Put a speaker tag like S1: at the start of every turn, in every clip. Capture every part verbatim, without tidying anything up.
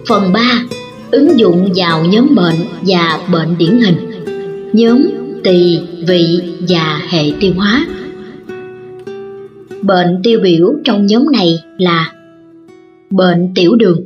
S1: Phần ba. Ứng dụng vào nhóm bệnh và bệnh điển hình. Nhóm tỳ, vị và hệ tiêu hóa. Bệnh tiêu biểu trong nhóm này là bệnh tiểu đường.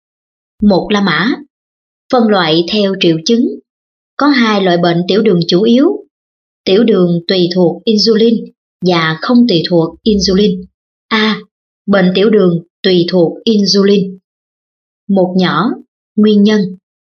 S1: Một la mã. Phân loại theo triệu chứng. Có hai loại bệnh tiểu đường chủ yếu: tiểu đường tùy thuộc insulin và không tùy thuộc insulin. A. Bệnh tiểu đường tùy thuộc insulin. Một nhỏ. Nguyên nhân.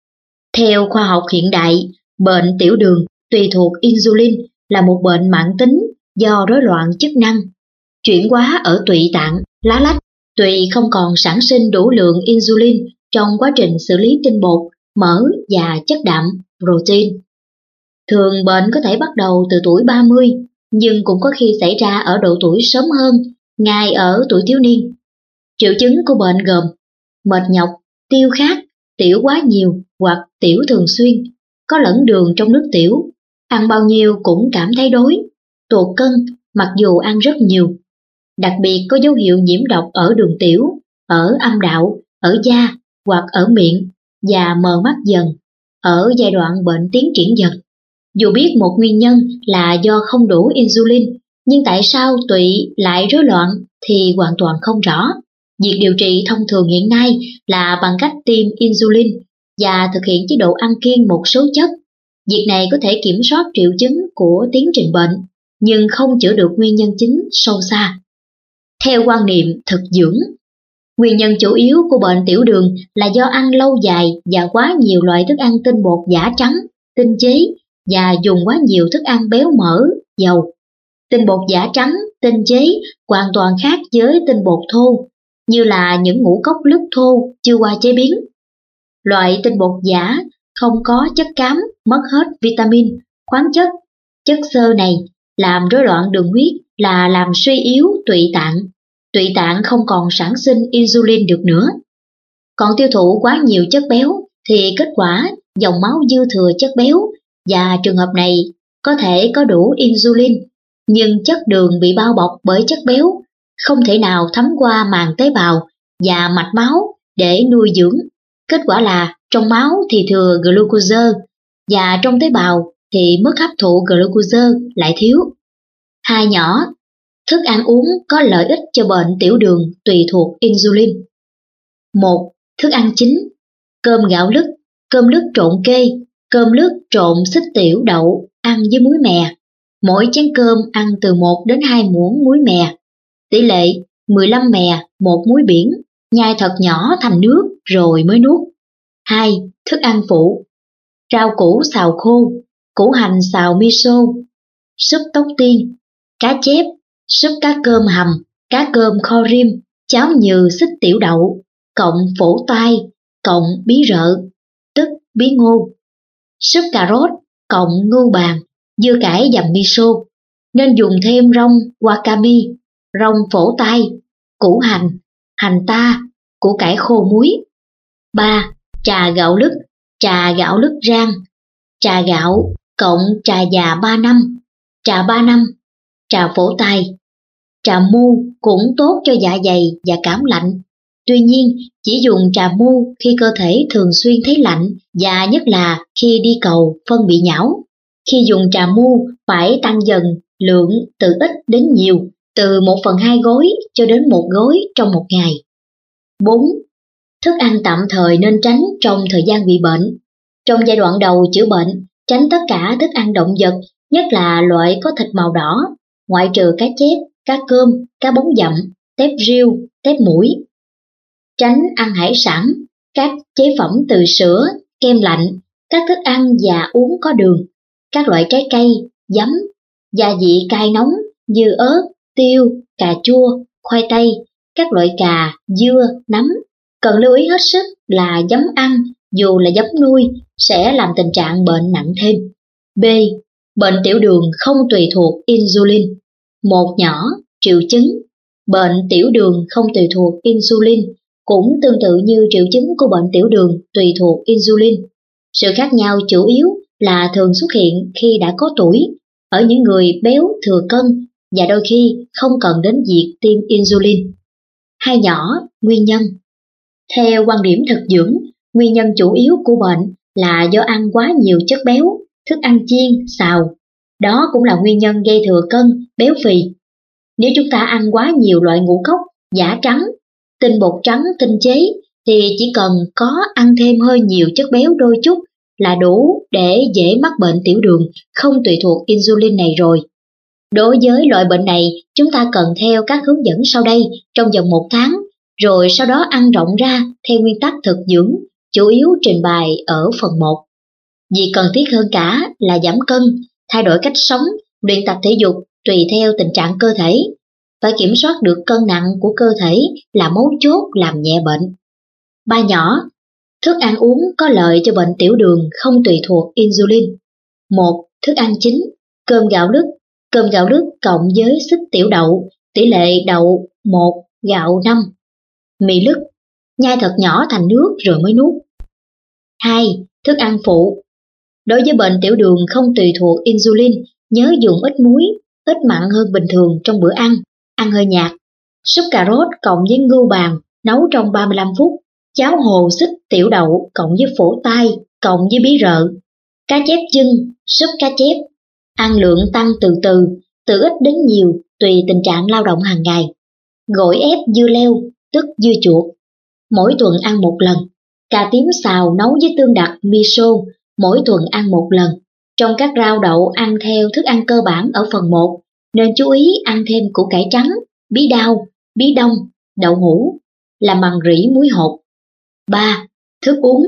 S1: Theo khoa học hiện đại, bệnh tiểu đường tùy thuộc insulin là một bệnh mãn tính do rối loạn chức năng, chuyển hóa ở tụy tạng, lá lách. Tụy không còn sản sinh đủ lượng insulin trong quá trình xử lý tinh bột, mỡ và chất đạm, protein. Thường bệnh có thể bắt đầu từ tuổi ba mươi, nhưng cũng có khi xảy ra ở độ tuổi sớm hơn, ngay ở tuổi thiếu niên. Triệu chứng của bệnh gồm mệt nhọc, tiêu khát, tiểu quá nhiều hoặc tiểu thường xuyên, có lẫn đường trong nước tiểu, ăn bao nhiêu cũng cảm thấy đói, tụt cân mặc dù ăn rất nhiều. Đặc biệt có dấu hiệu nhiễm độc ở đường tiểu, ở âm đạo, ở da hoặc ở miệng, và mờ mắt dần ở giai đoạn bệnh tiến triển dần. Dù biết một nguyên nhân là do không đủ insulin, nhưng tại sao tụy lại rối loạn thì hoàn toàn không rõ. Việc điều trị thông thường hiện nay là bằng cách tiêm insulin và thực hiện chế độ ăn kiêng một số chất. Việc này có thể kiểm soát triệu chứng của tiến trình bệnh, nhưng không chữa được nguyên nhân chính sâu xa. Theo quan niệm thực dưỡng, nguyên nhân chủ yếu của bệnh tiểu đường là do ăn lâu dài và quá nhiều loại thức ăn tinh bột giả trắng, tinh chế và dùng quá nhiều thức ăn béo mỡ, dầu. Tinh bột giả trắng, tinh chế hoàn toàn khác với tinh bột thô, như là những ngũ cốc lứt thô chưa qua chế biến. Loại tinh bột giả không có chất cám, mất hết vitamin, khoáng chất. Chất xơ này làm rối loạn đường huyết là làm suy yếu tụy tạng. Tụy tạng không còn sản sinh insulin được nữa. Còn tiêu thụ quá nhiều chất béo thì kết quả dòng máu dư thừa chất béo, và trường hợp này có thể có đủ insulin, nhưng chất đường bị bao bọc bởi chất béo, không thể nào thấm qua màng tế bào và mạch máu để nuôi dưỡng. Kết quả là trong máu thì thừa glucose và trong tế bào thì mức hấp thụ glucose lại thiếu. Hai nhỏ. Thức ăn uống có lợi ích cho bệnh tiểu đường tùy thuộc insulin. Một. Thức ăn chính. Cơm gạo lứt, cơm lứt trộn kê, cơm lứt trộn xích tiểu đậu ăn với muối mè. Mỗi chén cơm ăn từ một đến hai muỗng muối mè. Tỷ lệ mười lăm mè, một muối biển, nhai thật nhỏ thành nước rồi mới nuốt. Hai. Thức ăn phụ. Rau củ xào khô, củ hành xào miso, súp tóc tiên, cá chép, súp cá cơm hầm, cá cơm kho rim, cháo nhừ xích tiểu đậu, cộng phổ tai, cộng bí rợ, tức bí ngô, súp cà rốt, cộng ngưu bàn, dưa cải dầm miso. Nên dùng thêm rong wakame, rong phổ tai, củ hành, hành ta, củ cải khô muối. Ba. Trà gạo lứt, trà gạo lứt rang, trà gạo cộng trà già ba năm, trà ba năm, trà phổ tai. Trà mu cũng tốt cho dạ dày và cảm lạnh. Tuy nhiên, chỉ dùng trà mu khi cơ thể thường xuyên thấy lạnh và nhất là khi đi cầu phân bị nhão. Khi dùng trà mu phải tăng dần lượng từ ít đến nhiều, từ một phần hai gói cho đến một gói trong một ngày. Bốn. Thức ăn tạm thời nên tránh trong thời gian bị bệnh. Trong giai đoạn đầu chữa bệnh, tránh tất cả thức ăn động vật, nhất là loại có thịt màu đỏ, ngoại trừ cá chép, cá cơm, cá bống dặm, tép riêu, tép mũi. Tránh ăn hải sản, các chế phẩm từ sữa, kem lạnh, các thức ăn và uống có đường, các loại trái cây, giấm, gia vị cay nóng như ớt, tiêu, cà chua, khoai tây, các loại cà, dưa, nấm. Cần lưu ý hết sức là giấm ăn, dù là giấm nuôi, sẽ làm tình trạng bệnh nặng thêm. B. Bệnh tiểu đường không tùy thuộc insulin. Một nhỏ. Triệu chứng. Bệnh tiểu đường không tùy thuộc insulin cũng tương tự như triệu chứng của bệnh tiểu đường tùy thuộc insulin. Sự khác nhau chủ yếu là thường xuất hiện khi đã có tuổi, ở những người béo thừa cân và đôi khi không cần đến việc tiêm insulin. Hai nhỏ. Nguyên nhân. Theo quan điểm thực dưỡng, Nguyên nhân chủ yếu của bệnh là do ăn quá nhiều chất béo, thức ăn chiên, xào. Đó cũng là nguyên nhân gây thừa cân, béo phì. Nếu chúng ta ăn quá nhiều loại ngũ cốc, giã trắng, tinh bột trắng tinh chế thì chỉ cần có ăn thêm hơi nhiều chất béo đôi chút là đủ để dễ mắc bệnh tiểu đường không tùy thuộc insulin này rồi. Đối với loại bệnh này, chúng ta cần theo các hướng dẫn sau đây trong vòng một tháng, rồi sau đó ăn rộng ra theo nguyên tắc thực dưỡng, chủ yếu trình bày ở phần một. Việc cần thiết hơn cả là giảm cân, thay đổi cách sống, luyện tập thể dục tùy theo tình trạng cơ thể. Phải kiểm soát được cân nặng của cơ thể là mấu chốt làm nhẹ bệnh. Ba nhỏ, thức ăn uống có lợi cho bệnh tiểu đường không tùy thuộc insulin. Một, thức ăn chính, cơm gạo lứt. Cơm gạo lứt cộng với xích tiểu đậu, tỷ lệ đậu một, gạo năm. Mì lứt, nhai thật nhỏ thành nước rồi mới nuốt. Hai, thức ăn phụ. Đối với bệnh tiểu đường không tùy thuộc insulin, nhớ dùng ít muối, ít mặn hơn bình thường trong bữa ăn, ăn hơi nhạt. Súp cà rốt cộng với ngưu bàng nấu trong ba mươi lăm phút. Cháo hồ xích tiểu đậu cộng với phổ tai cộng với bí rợ. Cá chép chưng, súp cá chép. Ăn lượng tăng từ từ, từ ít đến nhiều, tùy tình trạng lao động hàng ngày. Gỏi ép dưa leo, tức dưa chuột. Mỗi tuần ăn một lần. Cà tím xào nấu với tương đặc miso, mỗi tuần ăn một lần. Trong các rau đậu ăn theo thức ăn cơ bản ở phần một, nên chú ý ăn thêm củ cải trắng, bí đao, bí đông, đậu hũ, làm bằng rỉ muối hột. Ba. Thức uống.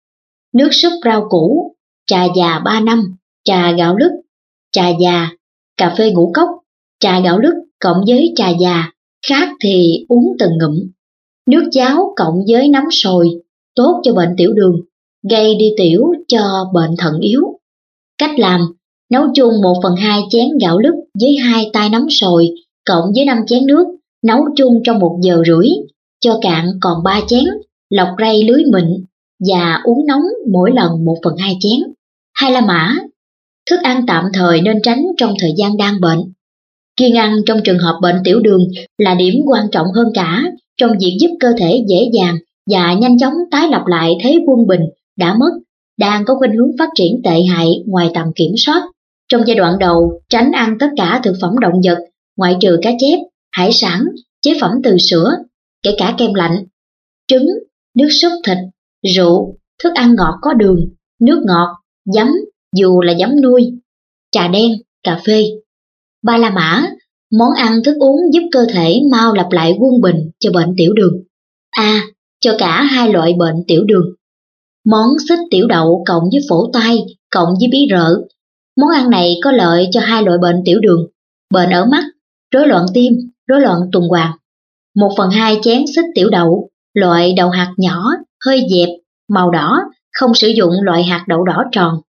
S1: Nước súp rau củ, trà già ba năm, trà gạo lứt, trà già, cà phê ngũ cốc, trà gạo lứt cộng với trà già, khát thì uống từng ngụm. Nước cháo cộng với nấm sồi, tốt cho bệnh tiểu đường, gây đi tiểu cho bệnh thận yếu. Cách làm, nấu chung một phần hai chén gạo lứt với hai tay nấm sồi cộng với năm chén nước, nấu chung trong một giờ rưỡi, cho cạn còn ba chén, lọc rây lưới mịn và uống nóng mỗi lần một phần hai chén. Hai la mã, thức ăn tạm thời nên tránh trong thời gian đang bệnh. Kiêng ăn trong trường hợp bệnh tiểu đường là điểm quan trọng hơn cả trong việc giúp cơ thể dễ dàng và nhanh chóng tái lập lại thế quân bình đã mất, đang có khuynh hướng phát triển tệ hại ngoài tầm kiểm soát. Trong giai đoạn đầu, tránh ăn tất cả thực phẩm động vật, ngoại trừ cá chép, hải sản, chế phẩm từ sữa, kể cả kem lạnh, trứng, nước súp thịt, rượu, thức ăn ngọt có đường, nước ngọt, giấm, dù là giấm nuôi, trà đen, cà phê. Ba la mã, món ăn thức uống giúp cơ thể mau lặp lại quân bình cho bệnh tiểu đường. A. Cho cả hai loại bệnh tiểu đường. Món xích tiểu đậu cộng với phổ tai cộng với bí rợ. Món ăn này có lợi cho hai loại bệnh tiểu đường, bệnh ở mắt, rối loạn tim, rối loạn tuần hoàn. Một phần hai chén xích tiểu đậu, loại đậu hạt nhỏ, hơi dẹp, màu đỏ, không sử dụng loại hạt đậu đỏ tròn.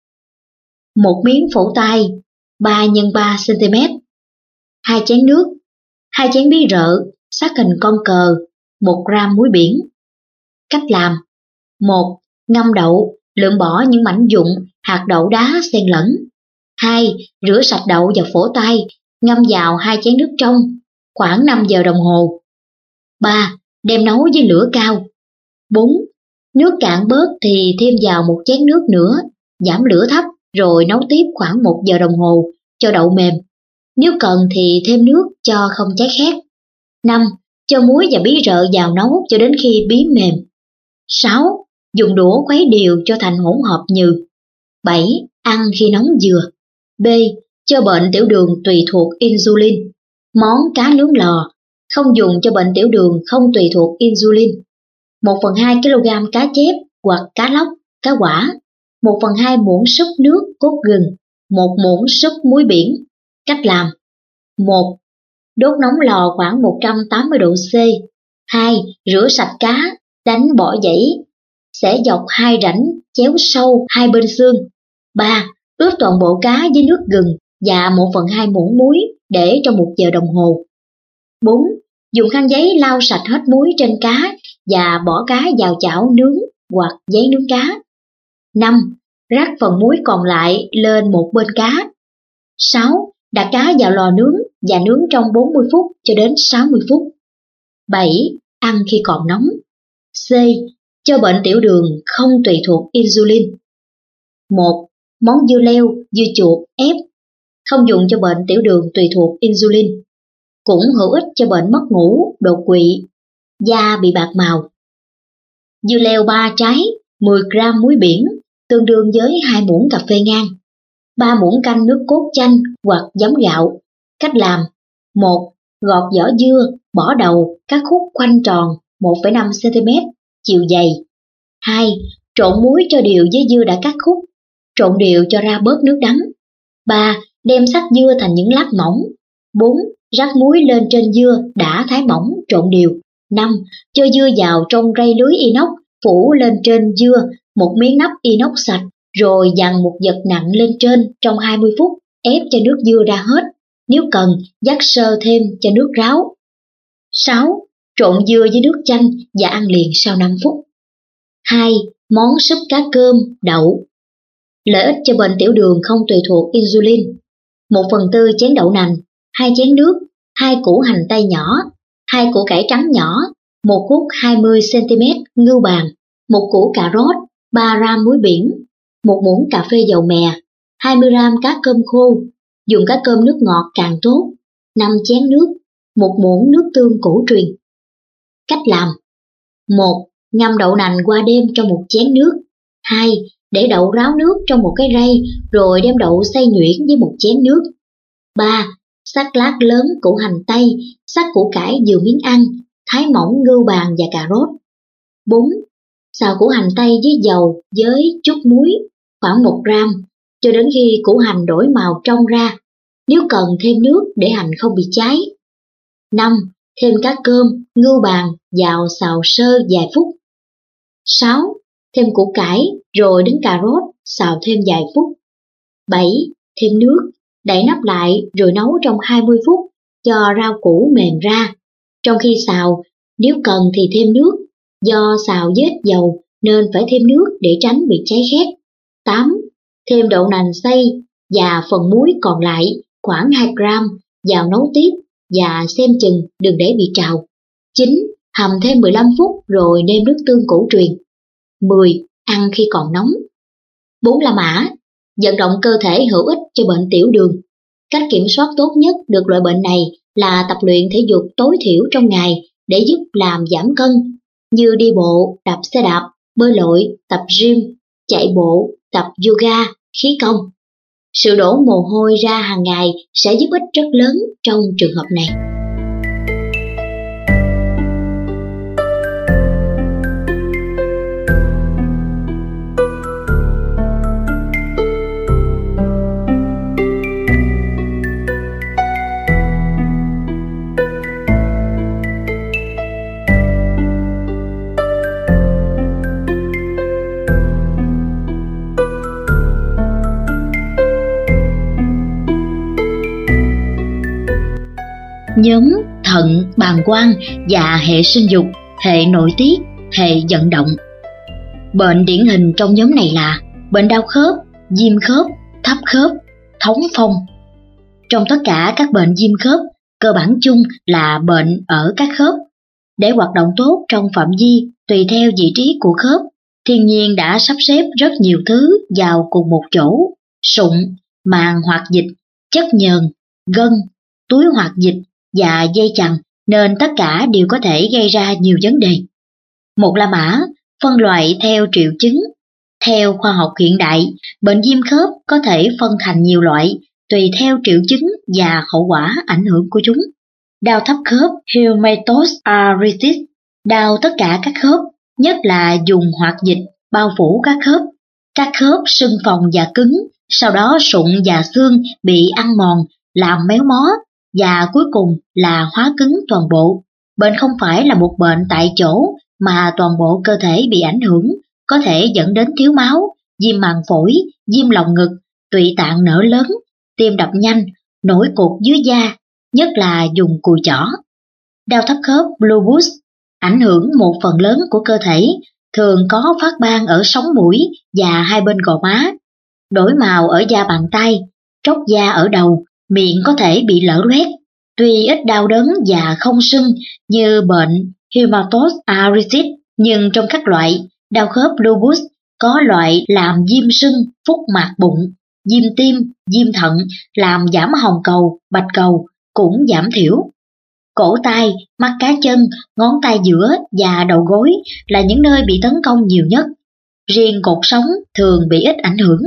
S1: Một miếng phổ tai, ba nhân ba xăng-ti-mét. Hai chén nước, hai chén bí rợ, sắc hình con cờ, một gram muối biển. Cách làm. Một. Ngâm đậu, lượm bỏ những mảnh vụn, hạt đậu đá xen lẫn. Hai. Rửa sạch đậu và phổ tai, ngâm vào hai chén nước trong, khoảng năm giờ đồng hồ. Ba. Đem nấu với lửa cao. Bốn. Nước cạn bớt thì thêm vào một chén nước nữa, giảm lửa thấp rồi nấu tiếp khoảng một giờ đồng hồ cho đậu mềm. Nếu cần thì thêm nước cho không cháy khét. Năm. Cho muối và bí rợ vào nấu cho đến khi bí mềm. Sáu. Dùng đũa khuấy đều cho thành hỗn hợp nhừ. Bảy. Ăn khi nóng vừa. B. Cho bệnh tiểu đường tùy thuộc insulin. Món cá nướng lò, không dùng cho bệnh tiểu đường không tùy thuộc insulin. một phần hai ki lô gam cá chép hoặc cá lóc, cá quả. một phần hai muỗng súp nước cốt gừng, một muỗng súp muối biển. Cách làm. Một. Đốt nóng lò khoảng một trăm tám mươi độ C. Hai. Rửa sạch cá, đánh bỏ dãy, xẻ dọc hai rãnh, chéo sâu hai bên xương. Ba. Ướp toàn bộ cá với nước gừng và một phần hai muỗng muối để trong một giờ đồng hồ. Bốn. Dùng khăn giấy lau sạch hết muối trên cá và bỏ cá vào chảo nướng hoặc giấy nướng cá. Năm. Rắc phần muối còn lại lên một bên cá. Sáu. Đặt cá vào lò nướng và nướng trong bốn mươi phút cho đến sáu mươi phút. Bảy. Ăn khi còn nóng. C. cho bệnh tiểu đường không tùy thuộc insulin. một. Món dưa leo, dưa chuột ép, không dùng cho bệnh tiểu đường tùy thuộc insulin. Cũng hữu ích cho bệnh mất ngủ, đột quỵ, da bị bạc màu. Dưa leo ba trái, mười gam muối biển, tương đương với hai muỗng cà phê ngang, ba muỗng canh nước cốt chanh hoặc giấm gạo. Cách làm: một. Gọt vỏ dưa, bỏ đầu, cắt khúc khoanh tròn một phẩy năm xăng ti mét, chiều dày. hai. Trộn muối cho đều với dưa đã cắt khúc, trộn đều cho ra bớt nước đắng. ba. Đem xắt dưa thành những lát mỏng. bốn. Rắc muối lên trên dưa đã thái mỏng, trộn đều. năm. Cho dưa vào trong rây lưới inox, phủ lên trên dưa một miếng nắp inox sạch, rồi dằn một vật nặng lên trên trong hai mươi phút, ép cho nước dưa ra hết. Nếu cần, vắt sơ thêm cho nước ráo. sáu. Trộn dưa với nước chanh và ăn liền sau năm phút. hai. Món súp cá cơm, đậu. Lợi ích cho bệnh tiểu đường không tùy thuộc insulin: một phần tư chén đậu nành, hai chén nước, hai củ hành tây nhỏ, hai củ cải trắng nhỏ, một khúc hai mươi xăng ti mét ngưu bàng, một củ cà rốt, ba gam muối biển, một muỗng cà phê dầu mè, hai mươi gam cá cơm khô, dùng cá cơm nước ngọt càng tốt, năm chén nước, một muỗng nước tương cổ truyền. Cách làm: một. Ngâm đậu nành qua đêm trong một chén nước. hai. Để đậu ráo nước trong một cái rây, rồi đem đậu xay nhuyễn với một chén nước. ba. Xắt lát lớn củ hành tây, xắt củ cải vừa miếng ăn, thái mỏng ngưu bàng và cà rốt. bốn. Xào củ hành tây với dầu với chút muối, khoảng một gram, cho đến khi củ hành đổi màu trong ra. Nếu cần thêm nước để hành không bị cháy. năm. Thêm cá cơm, ngưu bàng vào xào sơ vài phút. sáu. Thêm củ cải, rồi đến cà rốt, xào thêm vài phút. bảy. Thêm nước, đậy nắp lại rồi nấu trong hai mươi phút cho rau củ mềm ra. Trong khi xào, nếu cần thì thêm nước, do xào với ít dầu nên phải thêm nước để tránh bị cháy khét. tám. Thêm đậu nành xay và phần muối còn lại khoảng hai gram vào nấu tiếp và xem chừng đừng để bị trào. chín. Hầm thêm mười lăm phút rồi nêm nước tương cổ truyền. mười. Ăn khi còn nóng. bốn. La mã, vận động cơ thể hữu ích cho bệnh tiểu đường. Cách kiểm soát tốt nhất được loại bệnh này là tập luyện thể dục tối thiểu trong ngày để giúp làm giảm cân, như đi bộ, đạp xe đạp, bơi lội, tập gym, chạy bộ, tập yoga, khí công. Sự đổ mồ hôi ra hàng ngày sẽ giúp ích rất lớn trong trường hợp này. Nhóm thận, bàng quang và hệ sinh dục, hệ nội tiết, hệ vận động. Bệnh điển hình trong nhóm này là bệnh đau khớp, viêm khớp, thấp khớp, thống phong. Trong tất cả các bệnh viêm khớp, cơ bản chung là bệnh ở các khớp. Để hoạt động tốt trong phạm vi tùy theo vị trí của khớp, thiên nhiên đã sắp xếp rất nhiều thứ vào cùng một chỗ: sụn, màng hoạt dịch, chất nhờn, gân, túi hoạt dịch và dây chằng, nên tất cả đều có thể gây ra nhiều vấn đề. Một La Mã phân loại theo triệu chứng. Theo khoa học hiện đại, bệnh viêm khớp có thể phân thành nhiều loại tùy theo triệu chứng và hậu quả ảnh hưởng của chúng. Đau thấp khớp, rheumatoid arthritis, đau tất cả các khớp, nhất là vùng hoạt dịch bao phủ các khớp. Các khớp sưng phồng và cứng, sau đó sụn và xương bị ăn mòn, làm méo mó, và cuối cùng là hóa cứng toàn bộ. Bệnh không phải là một bệnh tại chỗ mà toàn bộ cơ thể bị ảnh hưởng, có thể dẫn đến thiếu máu, viêm màng phổi, viêm lồng ngực, tụy tạng nở lớn, tim đập nhanh, nổi cục dưới da, nhất là vùng cùi chỏ. Đau thấp khớp lupus ảnh hưởng một phần lớn của cơ thể, thường có phát ban ở sống mũi và hai bên gò má, đổi màu ở da bàn tay, tróc da ở đầu, miệng có thể bị lở loét. Tuy ít đau đớn và không sưng như bệnh rheumatoid arthritis, nhưng trong các loại Đau khớp lupus có loại làm viêm sưng, phúc mạc bụng, viêm tim, viêm thận, làm giảm hồng cầu, bạch cầu, cũng giảm thiểu. Cổ tay, mắt cá chân, ngón tay giữa và đầu gối là những nơi bị tấn công nhiều nhất. Riêng cột sống thường bị ít ảnh hưởng.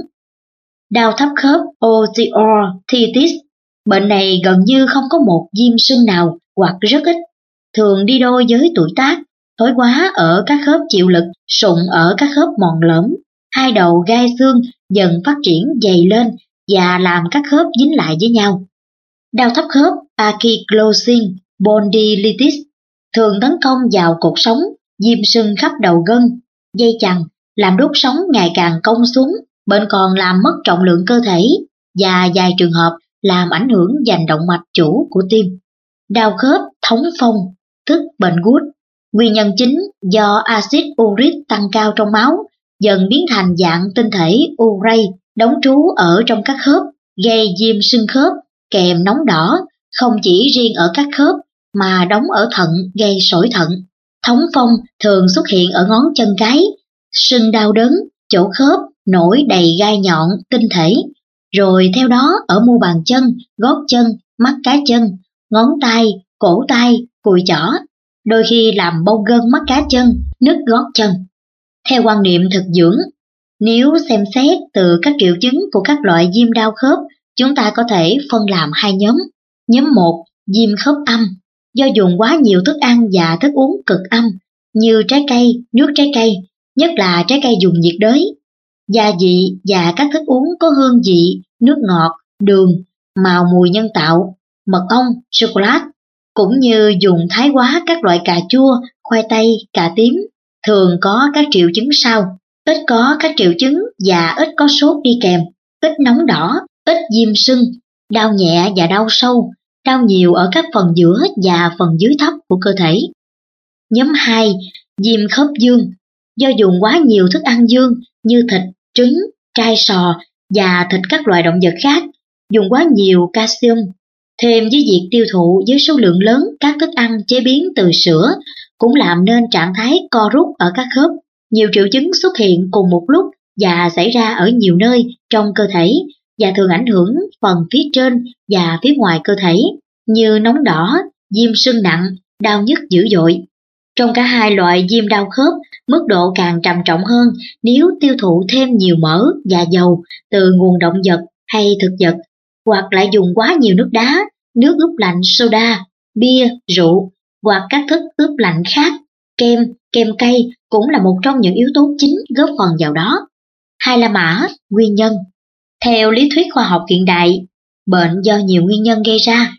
S1: Đau thấp khớp osteoarthritis, bệnh này gần như không có một viêm sưng nào hoặc rất ít, thường đi đôi với tuổi tác, thoái hóa ở các khớp chịu lực, sụn ở các khớp mòn lõm, hai đầu gai xương dần phát triển dày lên và làm các khớp dính lại với nhau. Đau thấp khớp ankylosing spondylitis thường tấn công vào cột sống, viêm sưng khắp đầu gân, dây chằng, làm đốt sống ngày càng cong xuống, bệnh còn làm mất trọng lượng cơ thể và vài trường hợp làm ảnh hưởng dành động mạch chủ của tim. Đau khớp thống phong, tức bệnh gút, nguyên nhân chính do axit uric tăng cao trong máu, dần biến thành dạng tinh thể urate đóng trú ở trong các khớp, gây viêm sưng khớp kèm nóng đỏ, không chỉ riêng ở các khớp mà đóng ở thận gây sỏi thận. Thống phong thường xuất hiện ở ngón chân cái, sưng đau đớn, chỗ khớp nổi đầy gai nhọn tinh thể, rồi theo đó ở mu bàn chân, gót chân, mắt cá chân, ngón tay, cổ tay, cùi chỏ, đôi khi làm bong gân mắt cá chân, nứt gót chân. Theo quan niệm thực dưỡng, nếu xem xét từ các triệu chứng của các loại viêm đau khớp, chúng ta có thể phân làm hai nhóm. Nhóm một, viêm khớp âm, do dùng quá nhiều thức ăn và thức uống cực âm như trái cây, nước trái cây, nhất là trái cây dùng nhiệt đới, gia vị và các thức uống có hương vị, nước ngọt, đường, màu mùi nhân tạo, mật ong, sô-cô-la, cũng như dùng thái quá các loại cà chua, khoai tây, cà tím, thường có các triệu chứng sau: ít có các triệu chứng và ít có sốt đi kèm, ít nóng đỏ, ít viêm sưng, đau nhẹ và đau sâu, đau nhiều ở các phần giữa và phần dưới thấp của cơ thể. Nhóm hai, viêm khớp dương, do dùng quá nhiều thức ăn dương như thịt, trứng, trai sò và thịt các loài động vật khác, dùng quá nhiều calcium, thêm với việc tiêu thụ với số lượng lớn các thức ăn chế biến từ sữa, cũng làm nên trạng thái co rút ở các khớp. Nhiều triệu chứng xuất hiện cùng một lúc và xảy ra ở nhiều nơi trong cơ thể và thường ảnh hưởng phần phía trên và phía ngoài cơ thể, như nóng đỏ, viêm sưng nặng, đau nhức dữ dội. Trong cả hai loại viêm đau khớp, mức độ càng trầm trọng hơn nếu tiêu thụ thêm nhiều mỡ và dầu từ nguồn động vật hay thực vật, hoặc lại dùng quá nhiều nước đá, nước ướp lạnh soda, bia, rượu, hoặc các thức ướp lạnh khác, kem, kem cây cũng là một trong những yếu tố chính góp phần vào đó. Hai La Mã, nguyên nhân. Theo lý thuyết khoa học hiện đại, bệnh do nhiều nguyên nhân gây ra,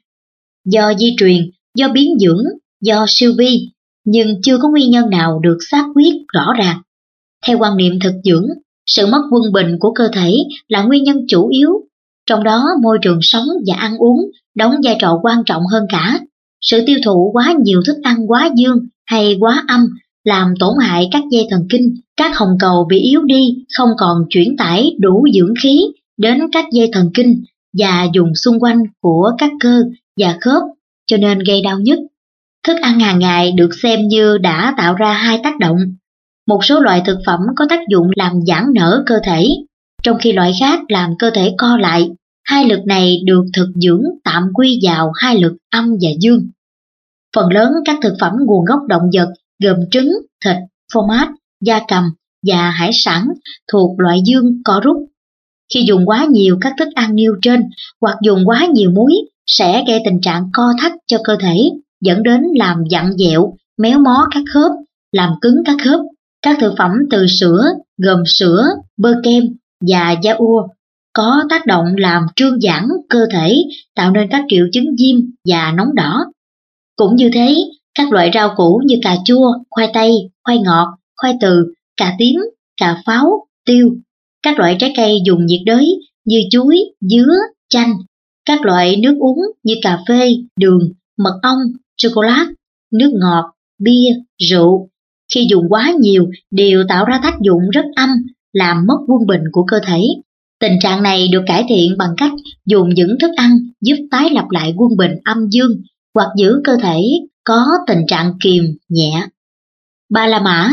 S1: do di truyền, do biến dưỡng, do siêu vi, nhưng chưa có nguyên nhân nào được xác quyết rõ ràng. Theo quan niệm thực dưỡng, sự mất quân bình của cơ thể là nguyên nhân chủ yếu, trong đó môi trường sống và ăn uống đóng vai trò quan trọng hơn cả. Sự tiêu thụ quá nhiều thức ăn quá dương hay quá âm làm tổn hại các dây thần kinh, các hồng cầu bị yếu đi, không còn chuyển tải đủ dưỡng khí đến các dây thần kinh và dùng xung quanh của các cơ và khớp, cho nên gây đau nhức. Thức ăn hàng ngày được xem như đã tạo ra hai tác động. Một số loại thực phẩm có tác dụng làm giãn nở cơ thể, trong khi loại khác làm cơ thể co lại. Hai lực này được thực dưỡng tạm quy vào hai lực âm và dương. Phần lớn các thực phẩm nguồn gốc động vật gồm trứng, thịt, phô mát, gia cầm và hải sản thuộc loại dương co rút. Khi dùng quá nhiều các thức ăn nêu trên hoặc dùng quá nhiều muối sẽ gây tình trạng co thắt cho cơ thể, dẫn đến làm vặn vẹo, méo mó các khớp, làm cứng các khớp. Các thực phẩm từ sữa gồm sữa, bơ kem và da ua có tác động làm trương giãn cơ thể, tạo nên các triệu chứng viêm và nóng đỏ. Cũng như thế, các loại rau củ như cà chua, khoai tây, khoai ngọt, khoai từ, cà tím, cà pháo, tiêu, các loại trái cây dùng nhiệt đới như chuối, dứa, chanh, các loại nước uống như cà phê, đường, mật ong, sô-cô-la, nước ngọt, bia, rượu, khi dùng quá nhiều đều tạo ra tác dụng rất âm, làm mất quân bình của cơ thể. Tình trạng này được cải thiện bằng cách dùng những thức ăn giúp tái lập lại quân bình âm dương hoặc giữ cơ thể có tình trạng kiềm nhẹ. Ba La Mã,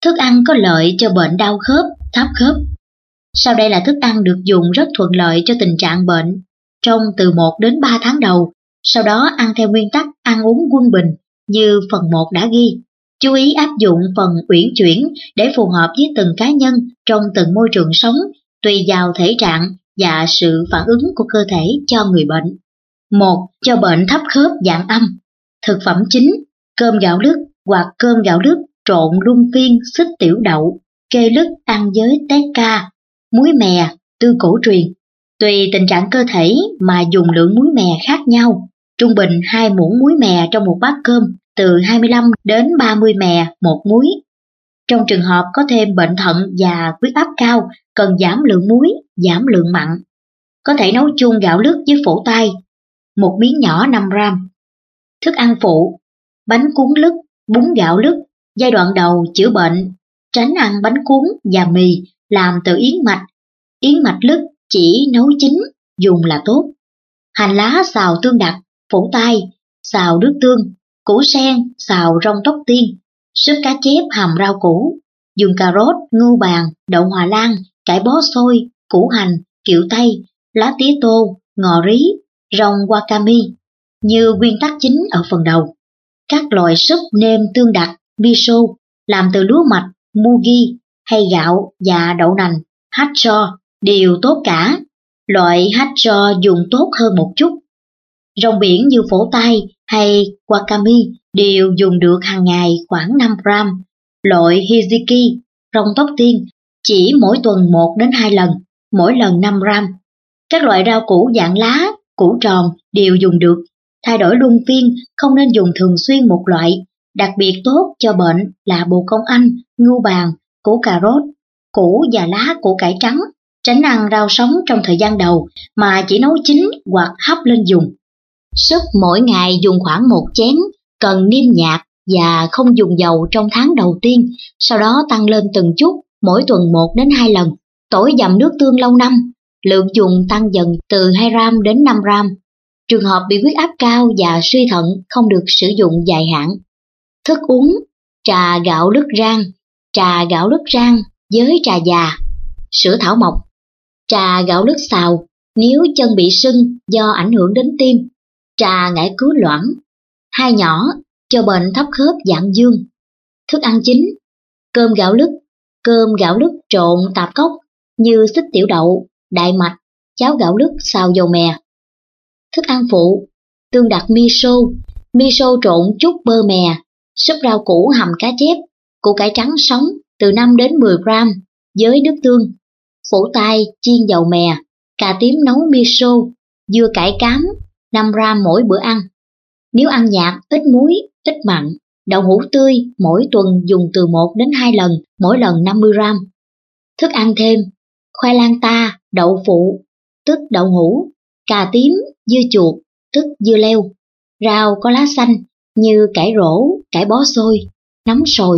S1: Thức ăn có lợi cho bệnh đau khớp, thấp khớp. Sau đây là thức ăn được dùng rất thuận lợi cho tình trạng bệnh trong từ một đến ba tháng đầu, sau đó ăn theo nguyên tắc ăn uống quân bình như phần một đã ghi. Chú ý áp dụng phần uyển chuyển để phù hợp với từng cá nhân trong từng môi trường sống, tùy vào thể trạng và sự phản ứng của cơ thể cho người bệnh. một. Cho bệnh thấp khớp dạng âm. Thực phẩm chính: cơm gạo lứt hoặc cơm gạo lứt trộn luân phiên xích tiểu đậu, kê lứt ăn với tét ca, muối mè, tương cổ truyền. Tùy tình trạng cơ thể mà dùng lượng muối mè khác nhau. Trung bình hai muỗng muối mè trong một bát cơm, từ hai mươi lăm đến ba mươi mè một muối. Trong trường hợp có thêm bệnh thận và huyết áp cao, cần giảm lượng muối, giảm lượng mặn. Có thể nấu chung gạo lứt với phổ tai, một miếng nhỏ năm gram. Thức ăn phụ: bánh cuốn lứt, bún gạo lứt. Giai đoạn đầu chữa bệnh, tránh ăn bánh cuốn và mì làm từ yến mạch. Yến mạch lứt chỉ nấu chín dùng là tốt. Hành lá xào tương đặc, phổ tai xào nước tương, củ sen xào rong tóc tiên, súp cá chép hầm rau củ. Dùng cà rốt, ngưu bàng, đậu hòa lan, cải bó xôi, củ hành, kiệu tây, lá tía tô, ngò rí, rong wakame như nguyên tắc chính ở phần đầu. Các loại súp nêm tương đặc, miso làm từ lúa mạch, mugi hay gạo và đậu nành, hatcho đều tốt cả. Loại hatcho dùng tốt hơn một chút. Rong biển như phổ tai hay wakame đều dùng được hàng ngày khoảng năm gram. Loại hijiki, rong tóc tiên chỉ mỗi tuần một đến hai lần, mỗi lần năm gram. Các loại rau củ dạng lá, củ tròn đều dùng được. Thay đổi luân phiên, không nên dùng thường xuyên một loại. Đặc biệt tốt cho bệnh là bồ công anh, ngưu bàng, củ cà rốt, củ và lá củ cải trắng. Tránh ăn rau sống trong thời gian đầu mà chỉ nấu chín hoặc hấp lên dùng. Súp mỗi ngày dùng khoảng một chén, cần niêm nhạt và không dùng dầu trong tháng đầu tiên, sau đó tăng lên từng chút, mỗi tuần một đến hai lần. Tỏi dầm nước tương lâu năm, lượng dùng tăng dần từ hai gram đến năm gram. Trường hợp bị huyết áp cao và suy thận không được sử dụng dài hạn. Thức uống: trà gạo lứt rang, trà gạo lứt rang với trà già, sữa thảo mộc. Trà gạo lứt xào nếu chân bị sưng do ảnh hưởng đến tim. Trà ngải cứu loãng, hai nhỏ cho bệnh thấp khớp dạng dương. Thức ăn chính: cơm gạo lứt, cơm gạo lứt trộn tạp cốc như xích tiểu đậu, đại mạch, cháo gạo lứt xào dầu mè. Thức ăn phụ: tương đặc miso, miso trộn chút bơ mè, súp rau củ hầm cá chép, củ cải trắng sống từ năm đến mười gram với nước tương, phổ tai chiên dầu mè, cà tím nấu miso, dưa cải cám năm gram mỗi bữa ăn. Nếu ăn nhạt, ít muối, ít mặn, đậu hũ tươi mỗi tuần dùng từ một đến hai lần, mỗi lần năm mươi gram. Thức ăn thêm: khoai lang ta, đậu phụ, tức đậu hũ, cà tím, dưa chuột, tức dưa leo, rau có lá xanh như cải rổ, cải bó xôi, nấm sồi.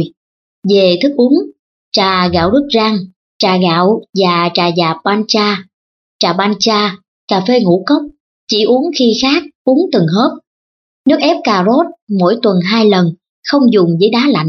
S1: Về thức uống: trà gạo lứt rang, trà gạo và trà già pancha. Trà pancha, cà phê ngũ cốc, chỉ uống khi khát, uống từng hớp. Nước ép cà rốt mỗi tuần hai lần, không dùng với đá lạnh.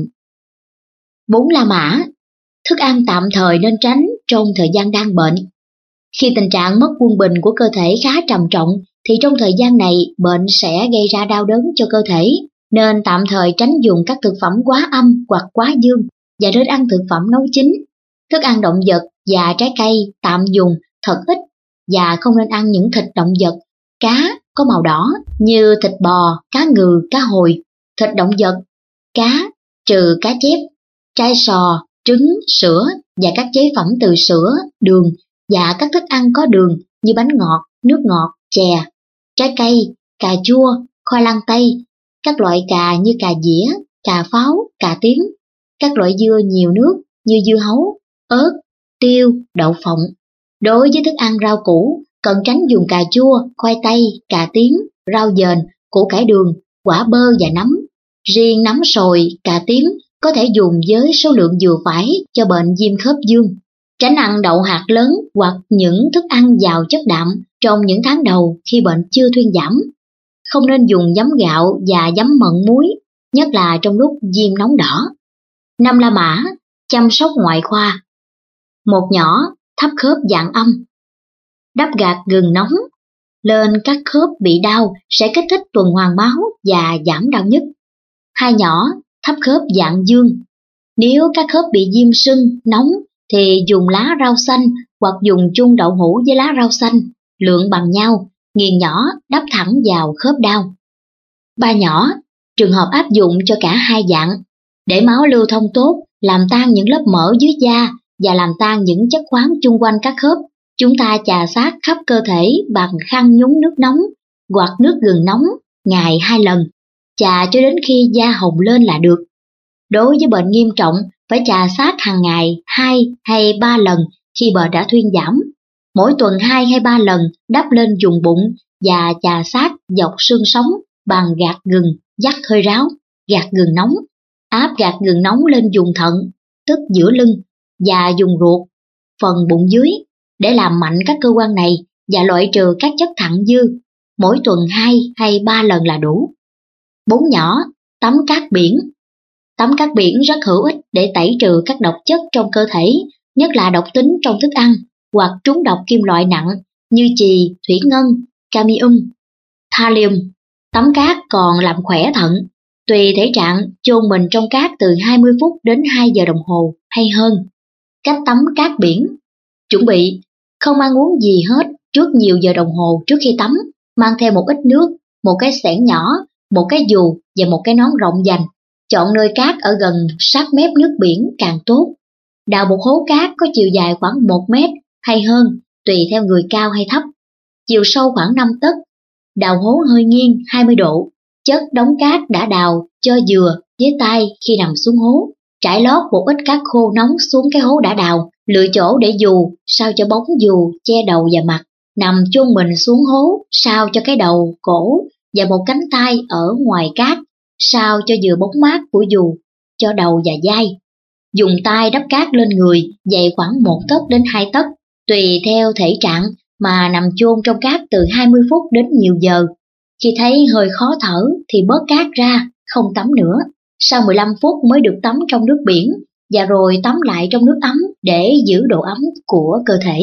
S1: Bốn la mã, thức ăn tạm thời nên tránh trong thời gian đang bệnh. Khi tình trạng mất quân bình của cơ thể khá trầm trọng, thì trong thời gian này bệnh sẽ gây ra đau đớn cho cơ thể, nên tạm thời tránh dùng các thực phẩm quá âm hoặc quá dương và nên ăn thực phẩm nấu chín. Thức ăn động vật và trái cây tạm dùng thật ít và không nên ăn những thịt động vật, cá có màu đỏ như thịt bò, cá ngừ, cá hồi. Thịt động vật, cá trừ cá chép, trái sò, trứng, sữa và các chế phẩm từ sữa, đường và các thức ăn có đường như bánh ngọt, nước ngọt, chè, trái cây, cà chua, khoai lang tây, các loại cà như cà dĩa, cà pháo, cà tím, các loại dưa nhiều nước như dưa hấu, ớt, tiêu, đậu phộng. Đối với thức ăn rau củ, cần tránh dùng cà chua, khoai tây, cà tím, rau dền, củ cải đường, quả bơ và nấm. Riêng nấm sồi, cà tím có thể dùng với số lượng vừa phải cho bệnh viêm khớp dương. Tránh ăn đậu hạt lớn hoặc những thức ăn giàu chất đạm trong những tháng đầu khi bệnh chưa thuyên giảm. Không nên dùng giấm gạo và giấm mận muối, nhất là trong lúc viêm nóng đỏ. Năm la mã, chăm sóc ngoại khoa. Một nhỏ thấp khớp dạng âm, đắp gạt gừng nóng lên các khớp bị đau sẽ kích thích tuần hoàn máu và giảm đau nhức. Hai nhỏ thấp khớp dạng dương, nếu các khớp bị viêm sưng, nóng thì dùng lá rau xanh hoặc dùng chung đậu hũ với lá rau xanh, lượng bằng nhau, nghiền nhỏ đắp thẳng vào khớp đau. Ba nhỏ, trường hợp áp dụng cho cả hai dạng, để máu lưu thông tốt, làm tan những lớp mỡ dưới da và làm tan những chất khoáng chung quanh các khớp. Chúng ta chà sát khắp cơ thể bằng khăn nhúng nước nóng hoặc nước gừng nóng ngày hai lần, chà cho đến khi da hồng lên là được. Đối với bệnh nghiêm trọng, phải chà sát hàng ngày hai hay ba lần khi bệnh đã thuyên giảm. Mỗi tuần hai hay ba lần đắp lên vùng bụng và chà sát dọc xương sống bằng gạt gừng vắt hơi ráo, gạt gừng nóng. Áp gạt gừng nóng lên vùng thận, tức giữa lưng, và vùng ruột, phần bụng dưới, để làm mạnh các cơ quan này và loại trừ các chất thặng dư. Mỗi tuần hai hay ba lần là đủ. Bốn nhỏ, tắm cát biển. Tắm cát biển rất hữu ích để tẩy trừ các độc chất trong cơ thể, nhất là độc tính trong thức ăn hoặc trúng độc kim loại nặng như chì, thủy ngân, cadmium, thallium. Tắm cát còn làm khỏe thận. Tùy thể trạng, chôn mình trong cát từ hai mươi phút đến hai giờ đồng hồ hay hơn. Cách tắm cát biển: chuẩn bị không ăn uống gì hết trước nhiều giờ đồng hồ trước khi tắm, mang theo một ít nước, một cái xẻng nhỏ, một cái dù và một cái nón rộng vành. Chọn nơi cát ở gần sát mép nước biển càng tốt. Đào một hố cát có chiều dài khoảng một mét hay hơn, tùy theo người cao hay thấp. Chiều sâu khoảng năm tấc. Đào hố hơi nghiêng hai mươi độ. Chất đống cát đã đào cho vừa với tay khi nằm xuống hố. Trải lót một ít cát khô nóng xuống cái hố đã đào. Lựa chỗ để dù sao cho bóng dù che đầu và mặt. Nằm chôn mình xuống hố sao cho cái đầu, cổ và một cánh tay ở ngoài cát, sao cho vừa bóng mát của dù cho đầu và vai. Dùng tay đắp cát lên người, dày khoảng một tấc đến hai tấc, tùy theo thể trạng mà nằm chôn trong cát từ hai mươi phút đến nhiều giờ. Khi thấy hơi khó thở thì bớt cát ra, không tắm nữa. Sau mười lăm phút mới được tắm trong nước biển và rồi tắm lại trong nước ấm để giữ độ ấm của cơ thể.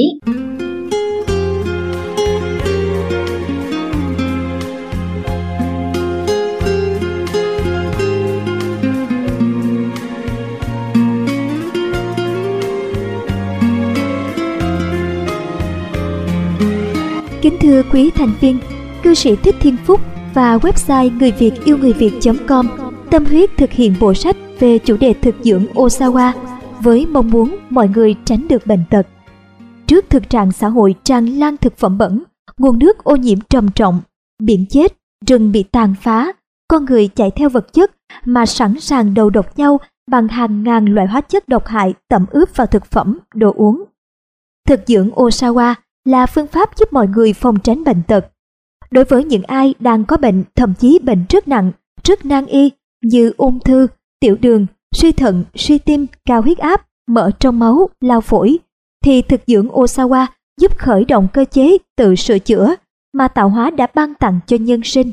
S2: Kính thưa quý thành viên, cư sĩ Thích Thiên Phúc và website người việt yêu người việt chấm com tâm huyết thực hiện bộ sách về chủ đề thực dưỡng Osawa với mong muốn mọi người tránh được bệnh tật. Trước thực trạng xã hội tràn lan thực phẩm bẩn, nguồn nước ô nhiễm trầm trọng, biển chết, rừng bị tàn phá, con người chạy theo vật chất mà sẵn sàng đầu độc nhau bằng hàng ngàn loại hóa chất độc hại tẩm ướp vào thực phẩm, đồ uống. Thực dưỡng Osawa là phương pháp giúp mọi người phòng tránh bệnh tật. Đối với những ai đang có bệnh, thậm chí bệnh rất nặng, rất nan y như ung thư, tiểu đường, suy thận, suy tim, cao huyết áp, mỡ trong máu, lao phổi, thì thực dưỡng Osawa giúp khởi động cơ chế tự sửa chữa mà tạo hóa đã ban tặng cho nhân sinh.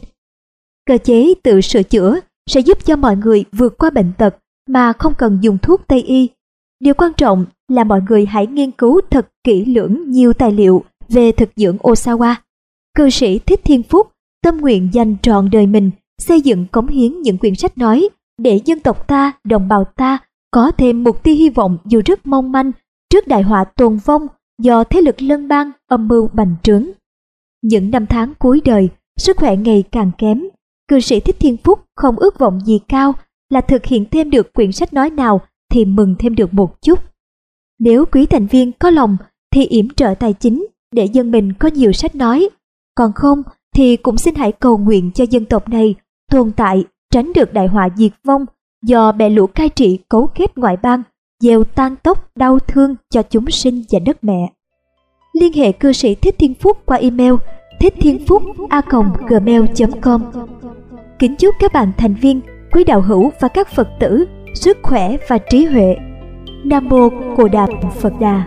S2: Cơ chế tự sửa chữa sẽ giúp cho mọi người vượt qua bệnh tật mà không cần dùng thuốc Tây y. Điều quan trọng là mọi người hãy nghiên cứu thật kỹ lưỡng nhiều tài liệu về thực dưỡng Osawa. Cư sĩ Thích Thiên Phúc tâm nguyện dành trọn đời mình xây dựng cống hiến những quyển sách nói để dân tộc ta, đồng bào ta có thêm một tia hy vọng dù rất mong manh trước đại họa tồn vong do thế lực lân bang âm mưu bành trướng. Những năm tháng cuối đời, sức khỏe ngày càng kém, cư sĩ Thích Thiên Phúc không ước vọng gì cao là thực hiện thêm được quyển sách nói nào thì mừng thêm được một chút. Nếu quý thành viên có lòng thì yểm trợ tài chính để dân mình có nhiều sách nói, còn không thì cũng xin hãy cầu nguyện cho dân tộc này tồn tại, tránh được đại họa diệt vong do bè lũ cai trị cấu kết ngoại bang, gieo tan tóc đau thương cho chúng sinh và đất mẹ. Liên hệ cư sĩ Thích Thiên Phúc qua email thích thiên phúc a còng gmail chấm com. Kính chúc các bạn thành viên, quý đạo hữu và các Phật tử sức khỏe và trí huệ. Nam Mô Cồ Đạp Phật Đà.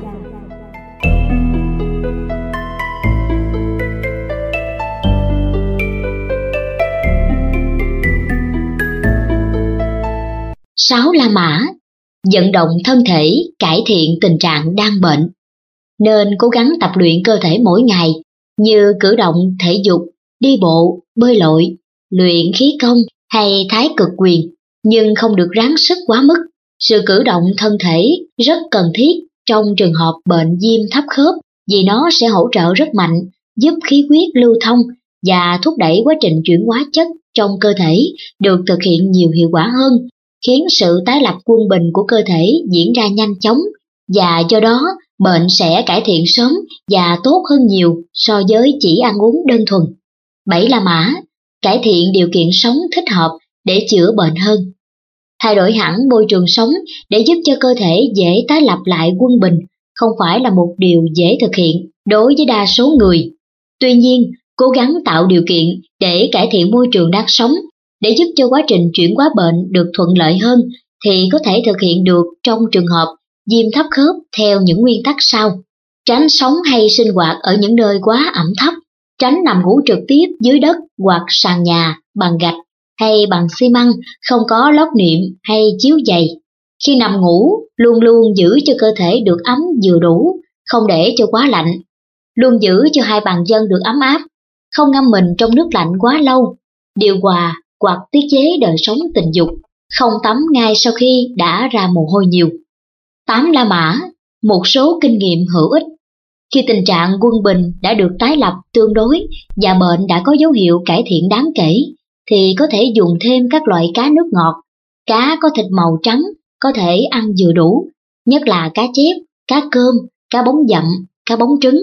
S1: Sáu La Mã, vận động thân thể cải thiện tình trạng đang bệnh. Nên cố gắng tập luyện cơ thể mỗi ngày như cử động thể dục, đi bộ, bơi lội, luyện khí công hay thái cực quyền, nhưng không được ráng sức quá mức. Sự cử động thân thể rất cần thiết trong trường hợp bệnh viêm thấp khớp vì nó sẽ hỗ trợ rất mạnh, giúp khí huyết lưu thông và thúc đẩy quá trình chuyển hóa chất trong cơ thể được thực hiện nhiều hiệu quả hơn, khiến sự tái lập quân bình của cơ thể diễn ra nhanh chóng, và do đó bệnh sẽ cải thiện sớm và tốt hơn nhiều so với chỉ ăn uống đơn thuần. Bảy La Mã, cải thiện điều kiện sống thích hợp để chữa bệnh hơn. Thay đổi hẳn môi trường sống để giúp cho cơ thể dễ tái lập lại quân bình không phải là một điều dễ thực hiện đối với đa số người. Tuy nhiên, cố gắng tạo điều kiện để cải thiện môi trường đang sống để giúp cho quá trình chuyển hóa bệnh được thuận lợi hơn thì có thể thực hiện được trong trường hợp viêm thấp khớp theo những nguyên tắc sau. Tránh sống hay sinh hoạt ở những nơi quá ẩm thấp, tránh nằm ngủ trực tiếp dưới đất hoặc sàn nhà bằng gạch hay bằng xi măng không có lót niệm hay chiếu giày. Khi nằm ngủ, luôn luôn giữ cho cơ thể được ấm vừa đủ, không để cho quá lạnh. Luôn giữ cho hai bàn chân được ấm áp, không ngâm mình trong nước lạnh quá lâu. Điều hòa hoặc tiết chế đời sống tình dục, không tắm ngay sau khi đã ra mồ hôi nhiều. Tám La Mã, một số kinh nghiệm hữu ích. Khi tình trạng quân bình đã được tái lập tương đối và bệnh đã có dấu hiệu cải thiện đáng kể, thì có thể dùng thêm các loại cá nước ngọt. Cá có thịt màu trắng, có thể ăn vừa đủ, nhất là cá chép, cá cơm, cá bống dặm, cá bống trứng.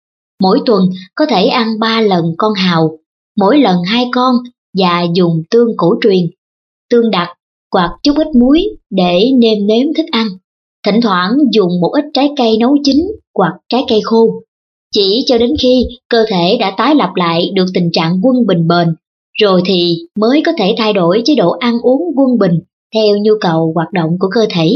S1: Mỗi tuần có thể ăn ba lần con hàu, mỗi lần hai con, và dùng tương cổ truyền, tương đặc hoặc chút ít muối để nêm nếm thức ăn. Thỉnh thoảng dùng một ít trái cây nấu chín hoặc trái cây khô, chỉ cho đến khi cơ thể đã tái lập lại được tình trạng quân bình bền, rồi thì mới có thể thay đổi chế độ ăn uống quân bình theo nhu cầu hoạt động của cơ thể.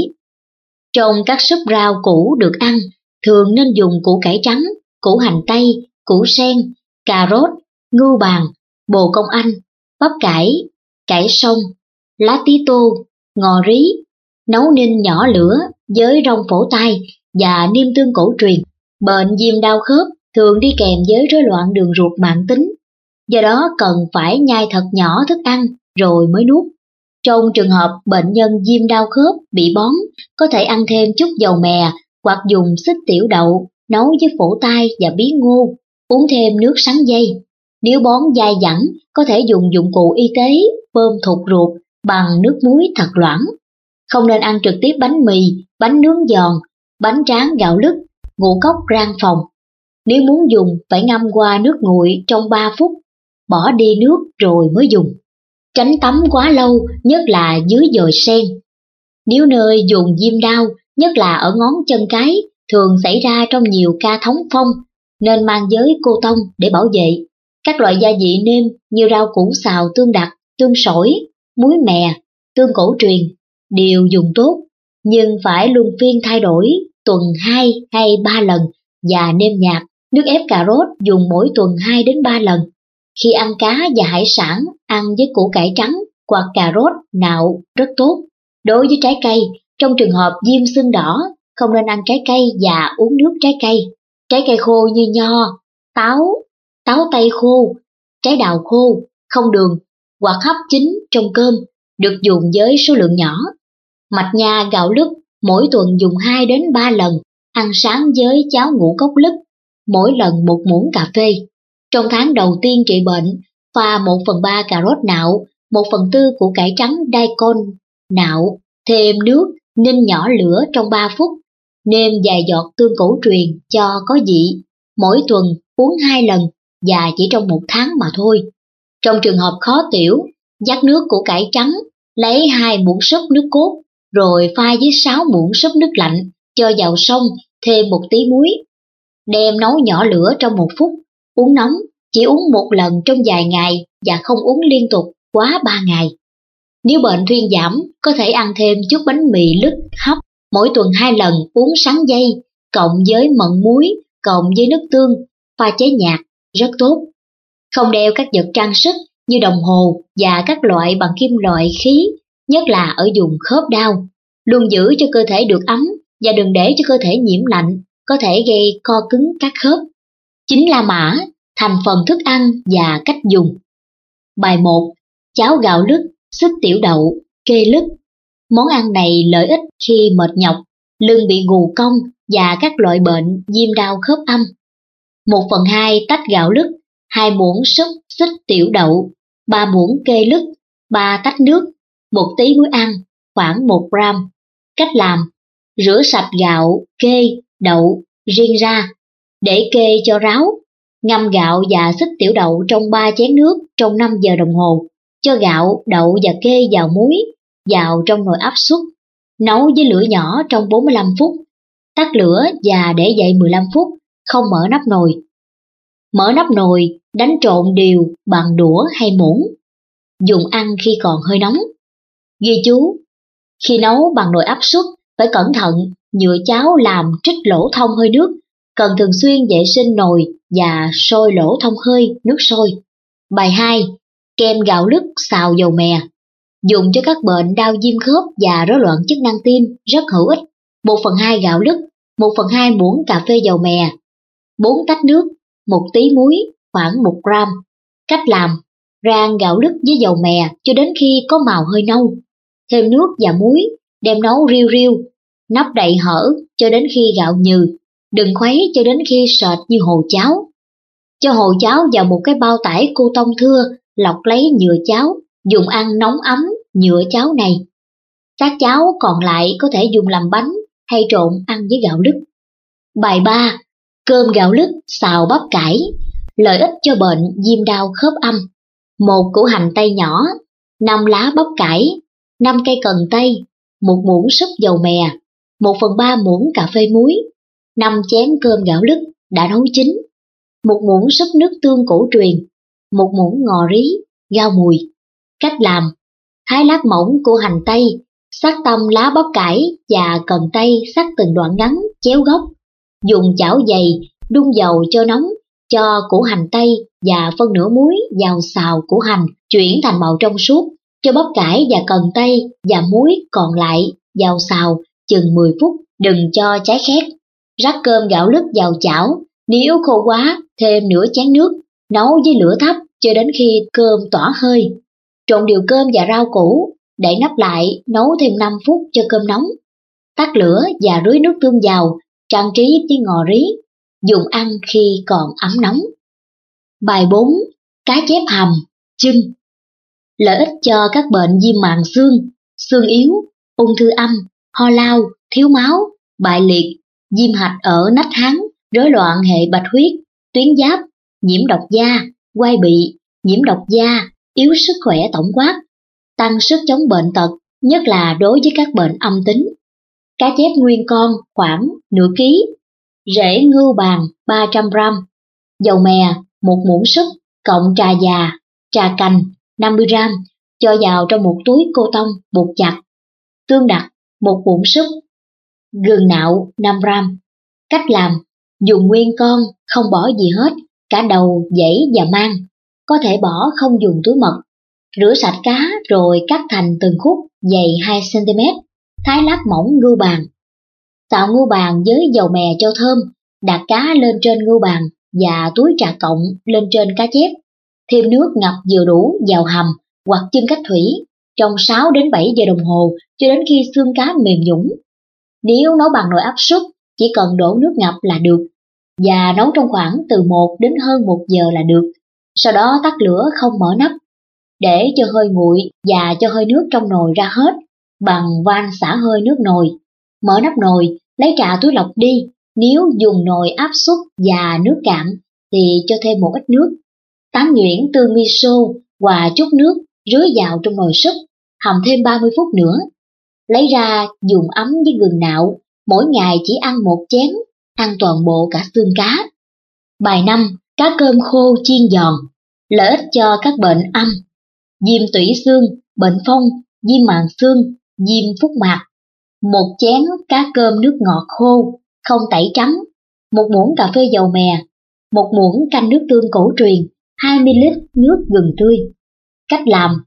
S1: Trong các súp rau củ được ăn, thường nên dùng củ cải trắng, củ hành tây, củ sen, cà rốt, ngưu bàng, bồ công anh, bắp cải, cải sông, lá tí tô, ngò rí, nấu ninh nhỏ lửa với rong phổ tai và niêm tương cổ truyền. Bệnh viêm đau khớp thường đi kèm với rối loạn đường ruột mãn tính, do đó cần phải nhai thật nhỏ thức ăn rồi mới nuốt. Trong trường hợp bệnh nhân viêm đau khớp bị bón, có thể ăn thêm chút dầu mè hoặc dùng xích tiểu đậu nấu với phổ tai và bí ngô, uống thêm nước sắn dây. Nếu bón dai dẳng, có thể dùng dụng cụ y tế bơm thụt ruột bằng nước muối thật loãng. Không nên ăn trực tiếp bánh mì, bánh nướng giòn, bánh tráng gạo lứt, ngũ cốc rang phòng. Nếu muốn dùng, phải ngâm qua nước nguội trong ba phút, bỏ đi nước rồi mới dùng. Tránh tắm quá lâu, nhất là dưới dồi sen. Nếu nơi dùng viêm đau, nhất là ở ngón chân cái, thường xảy ra trong nhiều ca thống phong, nên mang giới cô tông để bảo vệ. Các loại gia vị nêm như rau củ xào tương đặc, tương sỏi, muối mè, tương cổ truyền đều dùng tốt, nhưng phải luân phiên thay đổi tuần hai hay ba lần, và nêm nhạt, nước ép cà rốt dùng mỗi tuần hai đến ba lần. Khi ăn cá và hải sản, ăn với củ cải trắng hoặc cà rốt nạo rất tốt. Đối với trái cây, trong trường hợp viêm xương đỏ, không nên ăn trái cây và uống nước trái cây. Trái cây khô như nho, táo, táo tây khô, trái đào khô, không đường, hoặc hấp chín trong cơm, được dùng với số lượng nhỏ. Mạch nha gạo lứt, mỗi tuần dùng hai đến ba lần, ăn sáng với cháo ngũ cốc lứt, mỗi lần một muỗng cà phê. Trong tháng đầu tiên trị bệnh, pha một phần ba cà rốt nạo, một phần tư củ cải trắng daikon nạo, thêm nước, ninh nhỏ lửa trong ba phút, nêm vài giọt tương cổ truyền cho có vị, mỗi tuần uống hai lần và chỉ trong một tháng mà thôi. Trong trường hợp khó tiểu, vắt nước củ cải trắng, lấy hai muỗng súp nước cốt, rồi pha với sáu muỗng súp nước lạnh, cho vào xông, thêm một tí muối. Đem nấu nhỏ lửa trong một phút, uống nóng, chỉ uống một lần trong vài ngày và không uống liên tục quá ba ngày. Nếu bệnh thuyên giảm, có thể ăn thêm chút bánh mì lứt hấp, mỗi tuần hai lần uống sắn dây, cộng với mận muối, cộng với nước tương, pha chế nhạt, rất tốt. Không đeo các vật trang sức như đồng hồ và các loại bằng kim loại khí, nhất là ở vùng khớp đau. Luôn giữ cho cơ thể được ấm và đừng để cho cơ thể nhiễm lạnh, có thể gây co cứng các khớp. Chính La Mã, thành phần thức ăn và cách dùng. Bài một. Cháo gạo lứt, xức tiểu đậu, kê lứt. Món ăn này lợi ích khi mệt nhọc, lưng bị gù cong và các loại bệnh viêm đau khớp âm. một phần hai tách gạo lứt, hai muỗng súp xức tiểu đậu, ba muỗng kê lứt, ba tách nước, một tí muối ăn, khoảng một gram. Cách làm: rửa sạch gạo, kê, đậu riêng ra, để kê cho ráo. Ngâm gạo và xức tiểu đậu trong ba chén nước trong năm giờ đồng hồ. Cho gạo, đậu và kê vào muối, vào trong nồi áp suất. Nấu với lửa nhỏ trong bốn mươi lăm phút. Tắt lửa và để dậy mười lăm phút, không mở nắp nồi. Mở nắp nồi, đánh trộn đều bằng đũa hay muỗng. Dùng ăn khi còn hơi nóng. Ghi chú: khi nấu bằng nồi áp suất, phải cẩn thận, nhựa cháo làm trích lỗ thông hơi nước, cần thường xuyên vệ sinh nồi và sôi lỗ thông hơi nước sôi. Bài hai. Kem gạo lứt xào dầu mè. Dùng cho các bệnh đau viêm khớp và rối loạn chức năng tim, rất hữu ích. một phần hai gạo lứt, một phần hai muỗng cà phê dầu mè, bốn tách nước, một tí muối, khoảng một gram. Cách làm: rang gạo lứt với dầu mè cho đến khi có màu hơi nâu. Thêm nước và muối, đem nấu riu riu, nắp đậy hở cho đến khi gạo nhừ. Đừng khuấy cho đến khi sệt như hồ cháo. Cho hồ cháo vào một cái bao tải cô tông thưa, lọc lấy nhựa cháo, dùng ăn nóng ấm nhựa cháo này. Xác cháo còn lại có thể dùng làm bánh hay trộn ăn với gạo lứt. Bài ba. Cơm gạo lứt xào bắp cải. Lợi ích cho bệnh viêm đau khớp âm. Một củ hành tây nhỏ, năm lá bắp cải, năm cây cần tây, một muỗng súp dầu mè, một phần ba muỗng cà phê muối, năm chén cơm gạo lứt đã nấu chín, một muỗng súp nước tương cổ truyền, một muỗng ngò rí, rau mùi. Cách làm: thái lát mỏng của hành tây, xắt tăm lá bắp cải và cần tây xắt từng đoạn ngắn, chéo góc. Dùng chảo dày, đun dầu cho nóng, cho củ hành tây và phân nửa muối vào xào củ hành, chuyển thành màu trong suốt. Cho bắp cải và cần tây và muối còn lại vào xào chừng mười phút, đừng cho cháy khét. Rắc cơm gạo lứt vào chảo, nếu khô quá thêm nửa chén nước, nấu với lửa thấp cho đến khi cơm tỏa hơi. Trộn đều cơm và rau củ, để nắp lại nấu thêm năm phút cho cơm nóng. Tắt lửa và rưới nước tương vào, trang trí với ngò rí. Dùng ăn khi còn ấm nóng. Bài bốn. Cá chép hầm, chưng. Lợi ích cho các bệnh viêm màng xương, xương yếu, ung thư âm, ho lao, thiếu máu, bại liệt, viêm hạch ở nách háng, rối loạn hệ bạch huyết, tuyến giáp, nhiễm độc da, quai bị, nhiễm độc da, yếu sức khỏe tổng quát, tăng sức chống bệnh tật, nhất là đối với các bệnh âm tính. Cá chép nguyên con khoảng nửa ký, rễ ngưu bàng ba trăm gam, dầu mè một muỗng súp, cộng trà già, trà cành năm mươi gam, cho vào trong một túi cô tông buộc chặt. Tương đặc một muỗng súp, gừng nạo năm gam. Cách làm: dùng nguyên con, không bỏ gì hết, cả đầu, dãy và mang. Có thể bỏ không dùng túi mật. Rửa sạch cá rồi cắt thành từng khúc dày hai xăng ti mét, thái lát mỏng ngưu bàng. Xào ngưu bàng với dầu mè cho thơm, đặt cá lên trên ngưu bàng và túi trà cộng lên trên cá chép. Thêm nước ngập vừa đủ vào hầm hoặc chưng cách thủy trong sáu đến bảy giờ đồng hồ cho đến khi xương cá mềm nhũn. Nếu nấu bằng nồi áp suất, chỉ cần đổ nước ngập là được, và nấu trong khoảng từ một đến hơn một giờ là được. Sau đó tắt lửa không mở nắp, để cho hơi nguội và cho hơi nước trong nồi ra hết bằng van xả hơi nước nồi. Mở nắp nồi, lấy trà túi lọc đi. Nếu dùng nồi áp suất và nước cạn thì cho thêm một ít nước. Tán nhuyễn tương miso và chút nước rưới vào trong nồi súp, hầm thêm ba mươi phút nữa. Lấy ra dùng ấm với gừng nạo, mỗi ngày chỉ ăn một chén, ăn toàn bộ cả xương cá. Bài năm. Cá cơm khô chiên giòn. Lợi ích cho các bệnh âm, viêm tủy xương, bệnh phong, viêm màng xương, viêm phúc mạc. Một chén cá cơm nước ngọt khô, không tẩy trắng, một muỗng cà phê dầu mè, một muỗng canh nước tương cổ truyền, hai mi li lít nước gừng tươi. Cách làm: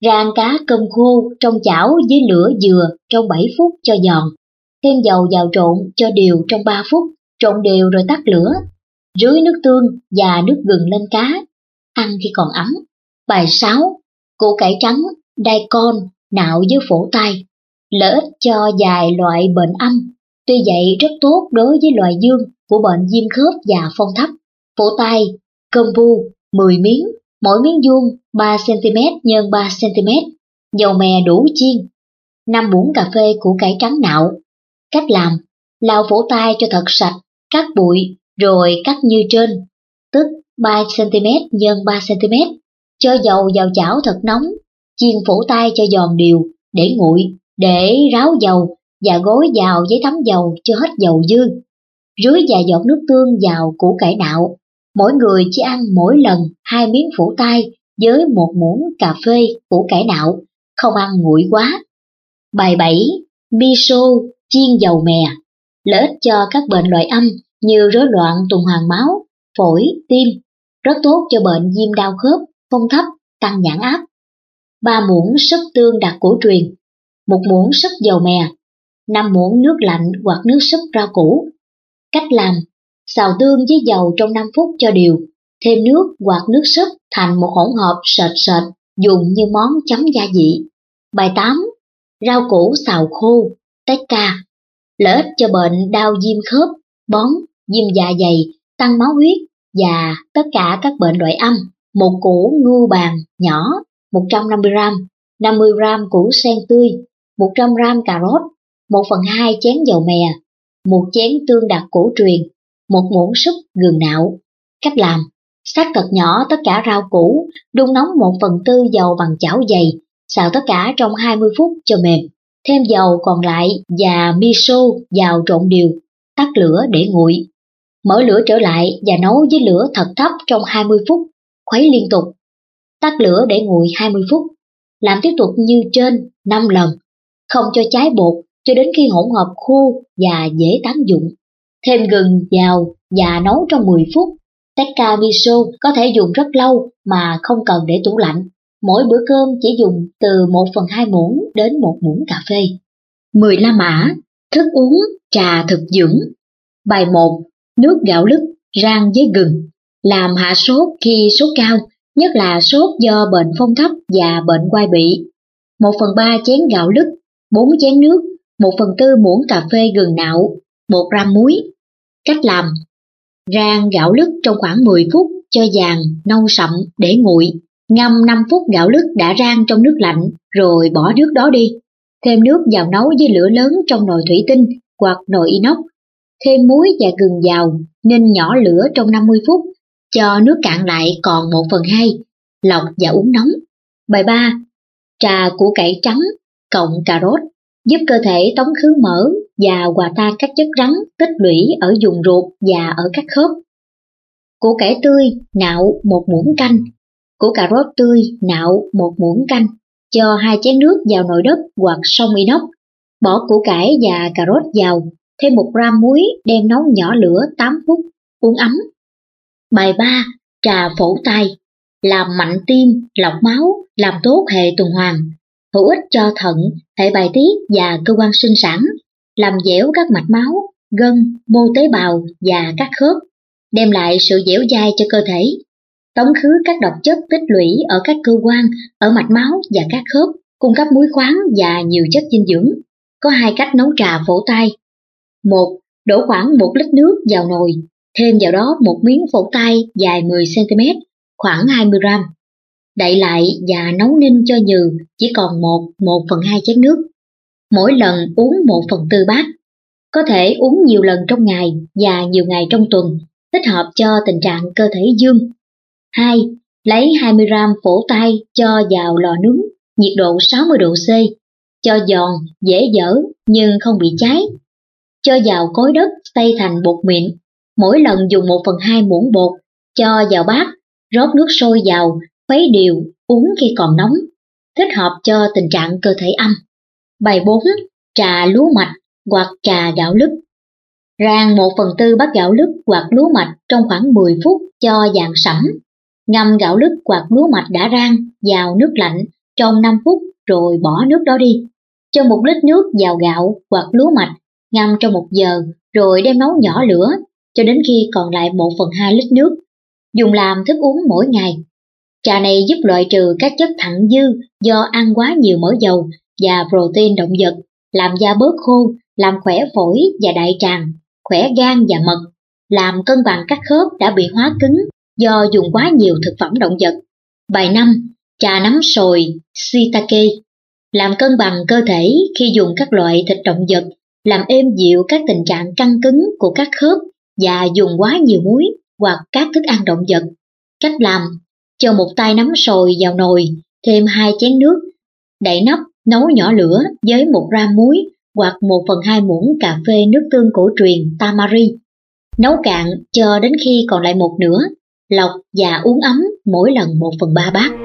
S1: Rang cá cơm khô trong chảo dưới lửa dừa trong bảy phút cho giòn. Thêm dầu vào trộn cho đều trong ba phút, trộn đều rồi tắt lửa. Rưới nước tương và nước gừng lên cá, ăn khi còn ấm. Bài sáu. Củ cải trắng, daikon, nạo với phổ tai. Lợi ích cho vài loại bệnh âm, tuy vậy rất tốt đối với loại dương của bệnh viêm khớp và phong thấp. Phổ tai, kombu, mười miếng, mỗi miếng vuông ba xăng-ti-mét nhân ba xăng-ti-mét, dầu mè đủ chiên. năm muỗng cà phê củ cải trắng nạo. Cách làm: lau phổ tai cho thật sạch, cắt bụi, rồi cắt như trên, tức ba xăng-ti-mét nhân ba xăng-ti-mét. Cho dầu vào chảo thật nóng, chiên phổ tai cho giòn đều, để nguội, để ráo dầu và gối vào giấy tắm dầu cho hết dầu dư. Rưới vài giọt nước tương vào củ cải nạo. Mỗi người chỉ ăn mỗi lần hai miếng phổ tai với một muỗng cà phê củ cải nạo, không ăn nguội quá. Bài bảy. Miso chiên dầu mè. Lợi ích cho các bệnh loại âm như rối loạn tuần hoàn máu, phổi, tim. Rất tốt cho bệnh viêm đau khớp, phong thấp, tăng nhãn áp. ba muỗng súp tương đặc cổ truyền. một muỗng súp dầu mè. năm muỗng nước lạnh hoặc nước súp rau củ. Cách làm: xào tương với dầu trong năm phút cho đều, thêm nước hoặc nước súp thành một hỗn hợp sệt sệt, dùng như món chấm gia vị. Bài tám. Rau củ xào khô, teca. Lợi ích cho bệnh đau viêm khớp, bón, viêm dạ dày, tăng máu huyết và tất cả các bệnh loại âm. Một củ ngưu bàn nhỏ, một trăm năm mươi gam, năm mươi gam củ sen tươi, một trăm gam cà rốt, một phần hai chén dầu mè, một chén tương đặc cổ truyền, một muỗng súp gừng nạo. Cách làm: xắt thật nhỏ tất cả rau củ, đun nóng một phần tư dầu bằng chảo dày, xào tất cả trong hai mươi phút cho mềm. Thêm dầu còn lại và miso vào trộn đều, tắt lửa để nguội. Mở lửa trở lại và nấu với lửa thật thấp trong hai mươi phút, khuấy liên tục. Tắt lửa để nguội hai mươi phút. Làm tiếp tục như trên năm lần, không cho cháy bột cho đến khi hỗn hợp khô và dễ tán dụng. Thêm gừng vào và nấu trong mười phút. Teca miso có thể dùng rất lâu mà không cần để tủ lạnh. Mỗi bữa cơm chỉ dùng từ một phần hai muỗng đến một muỗng cà phê. mười la mã, thức uống, trà thực dưỡng. Bài một. Nước gạo lứt rang với gừng. Làm hạ sốt khi sốt cao, nhất là sốt do bệnh phong thấp và bệnh quai bị. một phần ba chén gạo lứt, bốn chén nước, một phần tư muỗng cà phê gừng nạo, một gram muối. Cách làm: rang gạo lứt trong khoảng mười phút cho vàng, nâu sậm để nguội. Ngâm năm phút gạo lứt đã rang trong nước lạnh rồi bỏ nước đó đi. Thêm nước vào nấu với lửa lớn trong nồi thủy tinh hoặc nồi inox. Thêm muối và gừng vào, ninh nhỏ lửa trong năm mươi phút, cho nước cạn lại còn một phần hai, lọc và uống nóng. Bài ba. Trà củ cải trắng cộng cà rốt, giúp cơ thể tống khứ mỡ và hòa tan các chất rắn tích lũy ở vùng ruột và ở các khớp. Củ cải tươi nạo một muỗng canh, củ cà rốt tươi nạo một muỗng canh, cho hai chén nước vào nồi đất hoặc xông inox, bỏ củ cải và cà rốt vào, thêm một gram muối, đem nấu nhỏ lửa tám phút, uống ấm. Bài ba. Trà phổ tai, làm mạnh tim, lọc máu, làm tốt hệ tuần hoàn, hữu ích cho thận, hệ bài tiết và cơ quan sinh sản, làm dẻo các mạch máu, gân, mô tế bào và các khớp, đem lại sự dẻo dai cho cơ thể, tống khứ các độc chất tích lũy ở các cơ quan, ở mạch máu và các khớp, cung cấp muối khoáng và nhiều chất dinh dưỡng. Có hai cách nấu trà phổ tai. Một. Đổ khoảng một lít nước vào nồi, thêm vào đó một miếng phổ tai dài mười xăng-ti-mét, khoảng hai mươi gam. Đậy lại và nấu ninh cho nhừ, chỉ còn một, một phần hai chén nước. Mỗi lần uống một phần tư bát. Có thể uống nhiều lần trong ngày và nhiều ngày trong tuần, thích hợp cho tình trạng cơ thể dương. Hai. Lấy hai mươi gam phổ tai cho vào lò nướng, nhiệt độ sáu mươi độ C, cho giòn, dễ dở nhưng không bị cháy. Cho vào cối đất xay thành bột mịn, mỗi lần dùng một phần hai muỗng bột, cho vào bát, rót nước sôi vào, khuấy đều, uống khi còn nóng, thích hợp cho tình trạng cơ thể âm. Bài bốn. Trà lúa mạch hoặc trà gạo lứt. Rang một phần tư bát gạo lứt hoặc lúa mạch trong khoảng mười phút cho vàng sẫm. Ngâm gạo lứt hoặc lúa mạch đã rang vào nước lạnh trong năm phút rồi bỏ nước đó đi. Cho một lít nước vào gạo hoặc lúa mạch, ngâm trong một giờ rồi đem nấu nhỏ lửa cho đến khi còn lại một phần hai lít nước. Dùng làm thức uống mỗi ngày. Trà này giúp loại trừ các chất thặng dư do ăn quá nhiều mỡ dầu và protein động vật, làm da bớt khô, làm khỏe phổi và đại tràng, khỏe gan và mật, làm cân bằng các khớp đã bị hóa cứng do dùng quá nhiều thực phẩm động vật. Bài năm. Trà nấm sồi shiitake làm cân bằng cơ thể khi dùng các loại thịt động vật, làm êm dịu các tình trạng căng cứng của các khớp và dùng quá nhiều muối hoặc các thức ăn động vật. Cách làm: cho một tay nấm sồi vào nồi, thêm hai chén nước, đậy nắp, nấu nhỏ lửa với một gram muối hoặc một phần hai muỗng cà phê nước tương cổ truyền tamari. Nấu cạn cho đến khi còn lại một nửa, lọc và uống ấm mỗi lần một phần ba bát.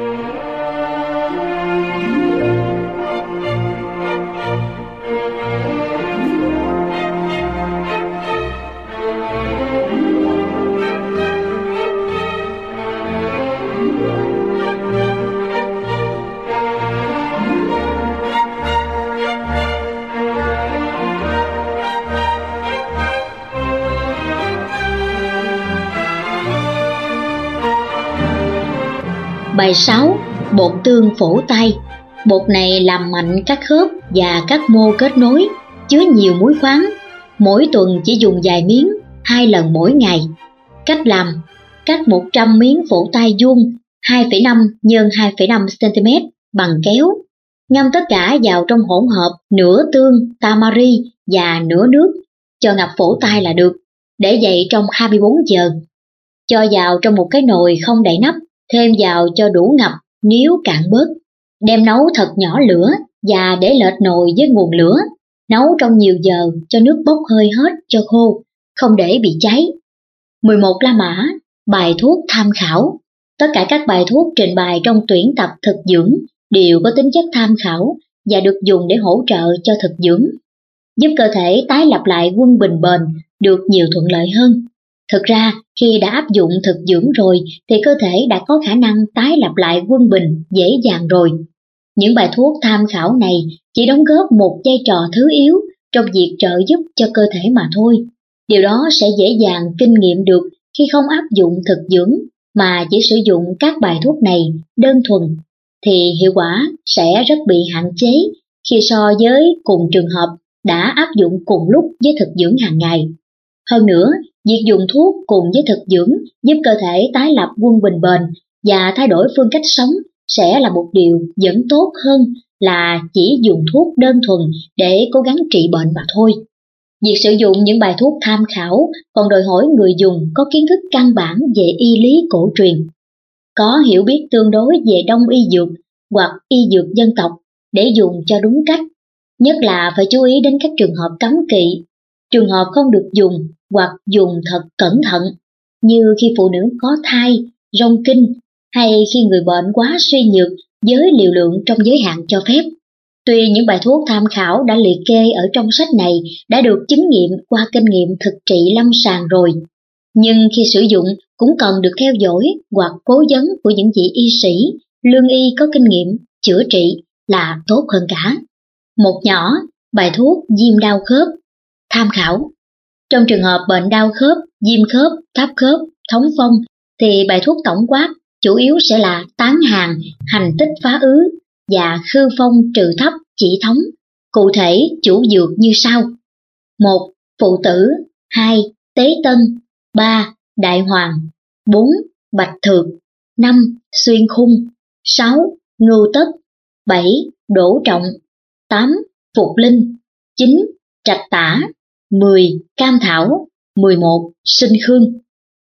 S1: Bài sáu. Bột tương phổ tay. Bột này làm mạnh các khớp và các mô kết nối, chứa nhiều muối khoáng. Mỗi tuần chỉ dùng vài miếng, hai lần mỗi ngày. Cách làm: cắt một trăm miếng phổ tay vuông hai phẩy năm nhân hai phẩy năm xăng-ti-mét bằng kéo. Ngâm tất cả vào trong hỗn hợp nửa tương, tamari và nửa nước, cho ngập phổ tay là được. Để dậy trong hai mươi bốn giờ. Cho vào trong một cái nồi không đậy nắp, thêm vào cho đủ ngập nếu cạn bớt. Đem nấu thật nhỏ lửa và để lệch nồi với nguồn lửa. Nấu trong nhiều giờ cho nước bốc hơi hết cho khô, không để bị cháy. mười một La mã. Bài thuốc tham khảo. Tất cả các bài thuốc trình bày trong tuyển tập thực dưỡng đều có tính chất tham khảo và được dùng để hỗ trợ cho thực dưỡng, giúp cơ thể tái lập lại quân bình bền được nhiều thuận lợi hơn. Thực ra, khi đã áp dụng thực dưỡng rồi thì cơ thể đã có khả năng tái lập lại quân bình dễ dàng rồi. Những bài thuốc tham khảo này chỉ đóng góp một vai trò thứ yếu trong việc trợ giúp cho cơ thể mà thôi. Điều đó sẽ dễ dàng kinh nghiệm được khi không áp dụng thực dưỡng mà chỉ sử dụng các bài thuốc này đơn thuần, thì hiệu quả sẽ rất bị hạn chế khi so với cùng trường hợp đã áp dụng cùng lúc với thực dưỡng hàng ngày. Hơn nữa, việc dùng thuốc cùng với thực dưỡng giúp cơ thể tái lập quân bình bền và thay đổi phương cách sống sẽ là một điều vẫn tốt hơn là chỉ dùng thuốc đơn thuần để cố gắng trị bệnh mà thôi. Việc sử dụng những bài thuốc tham khảo còn đòi hỏi người dùng có kiến thức căn bản về y lý cổ truyền, có hiểu biết tương đối về đông y dược hoặc y dược dân tộc để dùng cho đúng cách. Nhất là phải chú ý đến các trường hợp cấm kỵ, trường hợp không được dùng hoặc dùng thật cẩn thận, như khi phụ nữ có thai, rong kinh hay khi người bệnh quá suy nhược với liều lượng trong giới hạn cho phép. Tuy những bài thuốc tham khảo đã liệt kê ở trong sách này đã được chứng nghiệm qua kinh nghiệm thực trị lâm sàng rồi, nhưng khi sử dụng cũng cần được theo dõi hoặc cố vấn của những vị y sĩ, lương y có kinh nghiệm chữa trị là tốt hơn cả. Một nhỏ, bài thuốc viêm đau khớp. Tham khảo. Trong trường hợp bệnh đau khớp, viêm khớp, tháp khớp, thống phong thì bài thuốc tổng quát chủ yếu sẽ là tán hàn, hành tích phá ứ và khư phong trừ thấp chỉ thống. Cụ thể chủ dược như sau: một. Phụ tử. Hai. Tế tân. Ba. Đại hoàng. Bốn. Bạch thược. Năm. Xuyên khung. Sáu. Ngưu tất. Bảy. Đỗ trọng. Tám. Phục linh. Chín. Trạch tả. Mười. Cam thảo. Mười một. Sinh khương.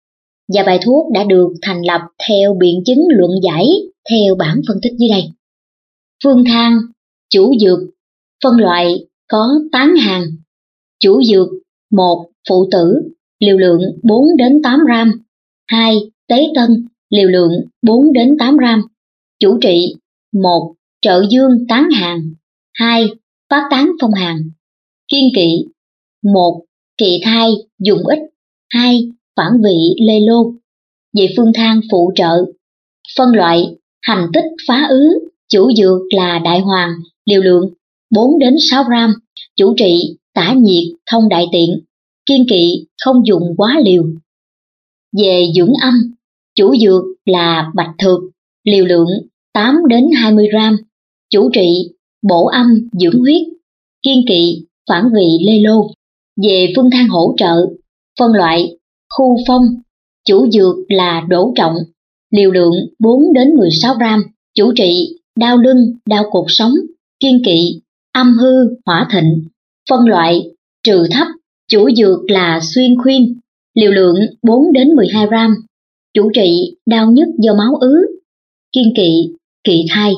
S1: Và bài thuốc đã được thành lập theo biện chứng luận giải theo bảng phân tích dưới đây. Phương thang. Chủ dược. Phân loại có tán hàn. Chủ dược: một. Phụ tử, liều lượng bốn đến tám gram. Hai. Tế tân, liều lượng bốn đến tám gram. Chủ trị: một. Trợ dương tán hàn. Hai. Phát tán phong hàn. Kiêng kỵ: một. Kỵ thai dùng ít. Hai. Phản vị lê lô. Về phương thang phụ trợ: phân loại hành tích phá ứ chủ dược là đại hoàng, liều lượng bốn đến sáu gram, chủ trị tả nhiệt, thông đại tiện, kiêng kỵ không dùng quá liều. Về dưỡng âm, chủ dược là bạch thược, liều lượng tám đến hai mươi gram, chủ trị bổ âm dưỡng huyết, kiêng kỵ phản vị lê lô. Về phương thang hỗ trợ, phân loại khu phong, chủ dược là đỗ trọng, liều lượng bốn đến mười sáu gram, chủ trị đau lưng, đau cột sống, kiêng kỵ âm hư hỏa thịnh. Phân loại trừ thấp, chủ dược là xuyên khuyên, liều lượng bốn đến mười hai gram, chủ trị đau nhức do máu ứ, kiêng kỵ kỵ thai.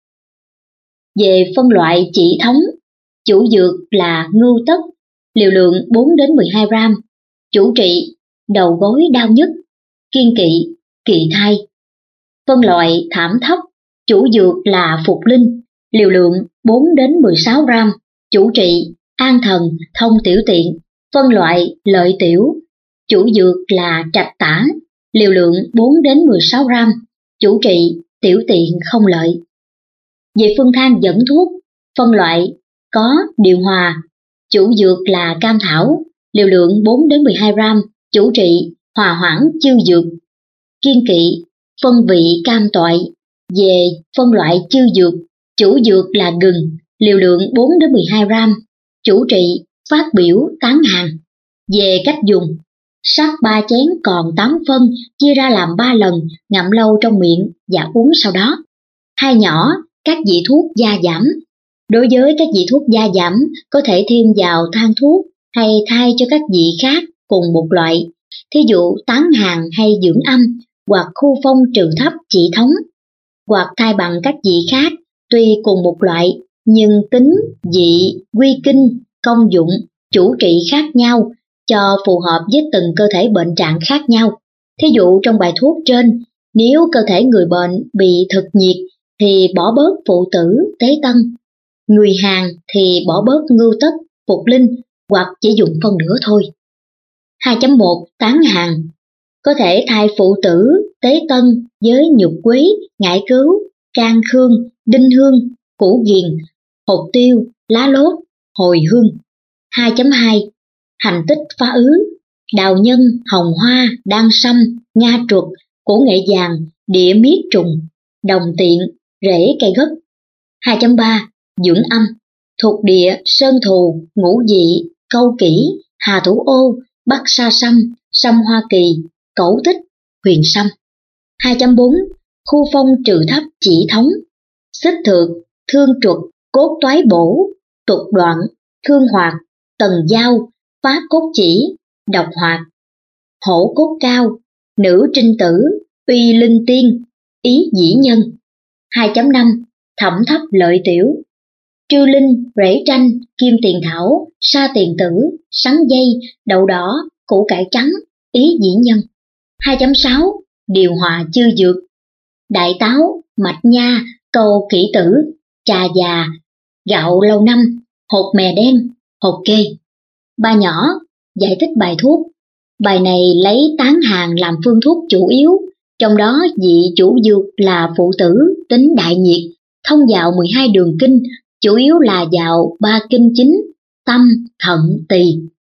S1: Về phân loại chỉ thống, chủ dược là ngưu tất, liều lượng bốn đến mười hai gram, chủ trị đầu gối đau nhức, kiêng kỵ kỵ thai. Phân loại thảm thấp, chủ dược là phục linh, liều lượng bốn đến mười sáu gram, chủ trị an thần, thông tiểu tiện. Phân loại lợi tiểu, chủ dược là trạch tả, liều lượng bốn đến mười sáu gram, chủ trị tiểu tiện không lợi. Về phương thang dẫn thuốc, phân loại có điều hòa, chủ dược là cam thảo, liều lượng bốn đến mười hai gram, chủ trị hòa hoãn chư dược, kiêng kỵ phân vị cam toại. Về phân loại chư dược, chủ dược là gừng, liều lượng bốn đến mười hai gram, chủ trị phát biểu tán hàng. Về cách dùng, sắc ba chén còn tám phân, chia ra làm ba lần, ngậm lâu trong miệng và uống sau đó. Hai nhỏ các vị thuốc gia giảm. Đối với các vị thuốc gia giảm, có thể thêm vào thang thuốc hay thay cho các vị khác cùng một loại, thí dụ tán hàng hay dưỡng âm, hoặc khu phong trừ thấp trị thống, hoặc thay bằng các vị khác tuy cùng một loại nhưng tính, vị, quy kinh, công dụng, chủ trị khác nhau cho phù hợp với từng cơ thể bệnh trạng khác nhau. Thí dụ trong bài thuốc trên, nếu cơ thể người bệnh bị thực nhiệt thì bỏ bớt phụ tử, tế tân, người hàn thì bỏ bớt ngưu tất, phục linh, hoặc chỉ dùng phân nửa thôi. hai chấm một Tán hàng. Có thể thay phụ tử, tế tân với nhục quế, ngải cứu, can khương, đinh hương, củ ghiền, hột tiêu, lá lốt, hồi hương. hai chấm hai Hành tích phá ứ. Đào nhân, hồng hoa, đan sâm, nga truật, củ nghệ vàng, địa miết trùng, đồng tiện, rễ cây gất. hai chấm ba Dưỡng âm. Thuộc địa sơn thù, ngũ vị, câu kỷ, hà thủ ô, bắc sa sâm, sâm hoa kỳ, cẩu tích, huyền sâm. hai chấm bốn Khu phong trừ thấp chỉ thống. Xích thược, thương truật, cốt toái bổ, tục đoạn, thương hoạt, tần giao, phá cốt chỉ, độc hoạt. Hổ cốt cao, nữ trinh tử, uy linh tiên, ý dĩ nhân. hai chấm năm Thẩm thấp lợi tiểu. Trư linh, rễ tranh, kim tiền thảo, sa tiền tử, sắn dây, đậu đỏ, củ cải trắng, ý dĩ nhân. hai chấm sáu Điều hòa chư dược. Đại táo, mạch nha, cầu kỷ tử, trà già, gạo lâu năm, hột mè đen, hột kê. Ba nhỏ giải thích bài thuốc. Bài này lấy tán hàng làm phương thuốc chủ yếu, trong đó vị chủ dược là phụ tử, tính đại nhiệt, thông vào mười hai đường kinh, chủ yếu là vào ba kinh chính, tâm, thận, tỳ.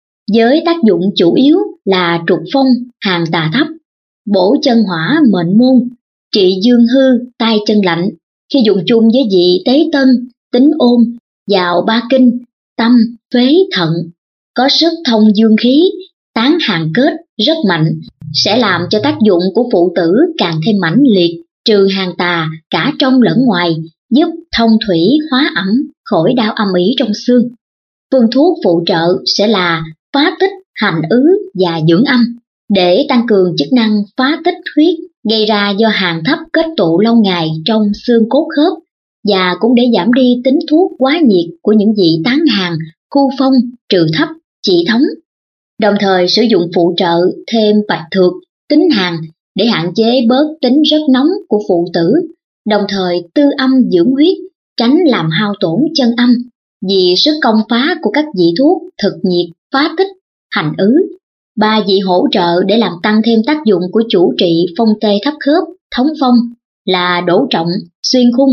S1: Với tác dụng chủ yếu là trục phong, hàng tà thấp, bổ chân hỏa mệnh môn, trị dương hư, tay chân lạnh. Khi dùng chung với vị tế tân, tính ôn, vào ba kinh, tâm, phế, thận, có sức thông dương khí, tán hàng kết rất mạnh, sẽ làm cho tác dụng của phụ tử càng thêm mãnh liệt, trừ hàng tà cả trong lẫn ngoài, giúp thông thủy hóa ẩm, khỏi đau âm ỉ trong xương. Phương thuốc phụ trợ sẽ là phá tích, hành ứ và dưỡng âm, để tăng cường chức năng phá tích huyết gây ra do hàng thấp kết tụ lâu ngày trong xương cốt khớp, và cũng để giảm đi tính thuốc quá nhiệt của những vị tán hàng, khu phong, trừ thấp, trị thống. Đồng thời sử dụng phụ trợ thêm bạch thược, tính hàn để hạn chế bớt tính rất nóng của phụ tử, đồng thời tư âm dưỡng huyết, tránh làm hao tổn chân âm, vì sức công phá của các vị thuốc thực nhiệt, phá tích, hành ứ. Ba vị hỗ trợ để làm tăng thêm tác dụng của chủ trị phong tê thấp khớp, thống phong là đỗ trọng, xuyên khung,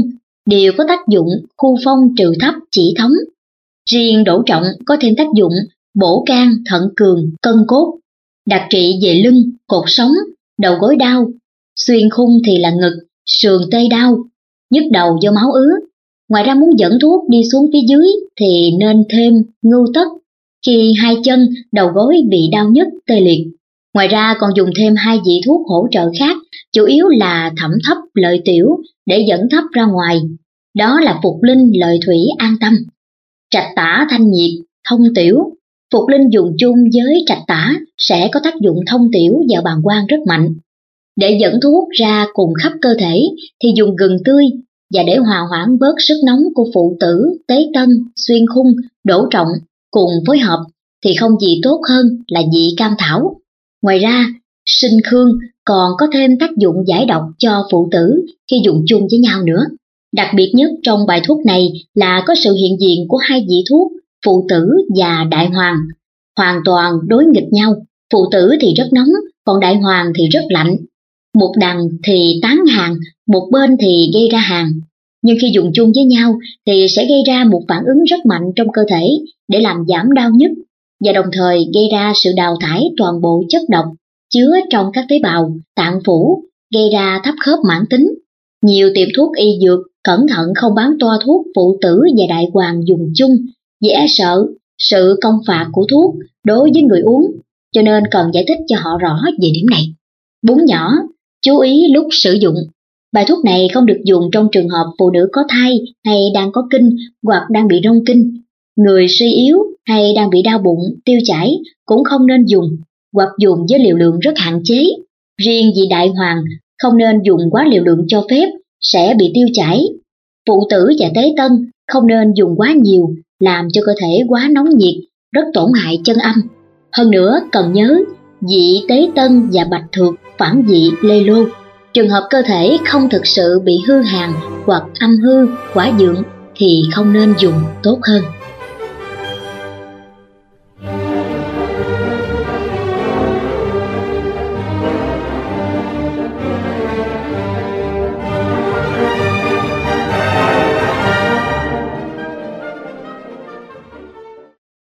S1: đều có tác dụng khu phong trừ thấp chỉ thống. Riêng đỗ trọng có thêm tác dụng bổ can thận cường cân cốt, đặc trị về lưng, cột sống, đầu gối đau, xuyên khung thì là ngực, sườn tê đau, nhức đầu do máu ứ. Ngoài ra muốn dẫn thuốc đi xuống phía dưới thì nên thêm ngưu tất khi hai chân, đầu gối bị đau nhức tê liệt. Ngoài ra còn dùng thêm hai vị thuốc hỗ trợ khác, chủ yếu là thẩm thấp lợi tiểu để dẫn thấp ra ngoài. Đó là phục linh lợi thủy an tâm, trạch tả thanh nhiệt thông tiểu. Phục linh dùng chung với trạch tả sẽ có tác dụng thông tiểu và bàng quang rất mạnh. Để dẫn thuốc ra cùng khắp cơ thể thì dùng gừng tươi, và để hòa hoãn bớt sức nóng của phụ tử, tế tân, xuyên khung, đỗ trọng cùng phối hợp thì không gì tốt hơn là vị cam thảo. Ngoài ra, sinh khương còn có thêm tác dụng giải độc cho phụ tử khi dùng chung với nhau nữa. Đặc biệt nhất trong bài thuốc này là có sự hiện diện của hai vị thuốc phụ tử và đại hoàng, hoàn toàn đối nghịch nhau. Phụ tử thì rất nóng, còn đại hoàng thì rất lạnh. Một đằng thì tán hàn, một bên thì gây ra hàn. Nhưng khi dùng chung với nhau thì sẽ gây ra một phản ứng rất mạnh trong cơ thể để làm giảm đau nhức và đồng thời gây ra sự đào thải toàn bộ chất độc chứa trong các tế bào, tạng phủ, gây ra thấp khớp mãn tính. Nhiều tiệm thuốc y dược cẩn thận không bán toa thuốc phụ tử và đại hoàng dùng chung vì e sợ sự công phạt của thuốc đối với người uống, cho nên cần giải thích cho họ rõ về điểm này. Bún nhỏ, chú ý lúc sử dụng. Bài thuốc này không được dùng trong trường hợp phụ nữ có thai hay đang có kinh hoặc đang bị rong kinh. Người suy yếu hay đang bị đau bụng, tiêu chảy cũng không nên dùng, hoặc dùng với liều lượng rất hạn chế. Riêng vị đại hoàng không nên dùng quá liều lượng cho phép, sẽ bị tiêu chảy. Phụ tử và tế tân không nên dùng quá nhiều, làm cho cơ thể quá nóng nhiệt, rất tổn hại chân âm. Hơn nữa cần nhớ, vị tế tân và bạch thược phản vị lê lô. Trường hợp cơ thể không thực sự bị hư hàn hoặc âm hư, quả dượng thì không nên dùng tốt hơn.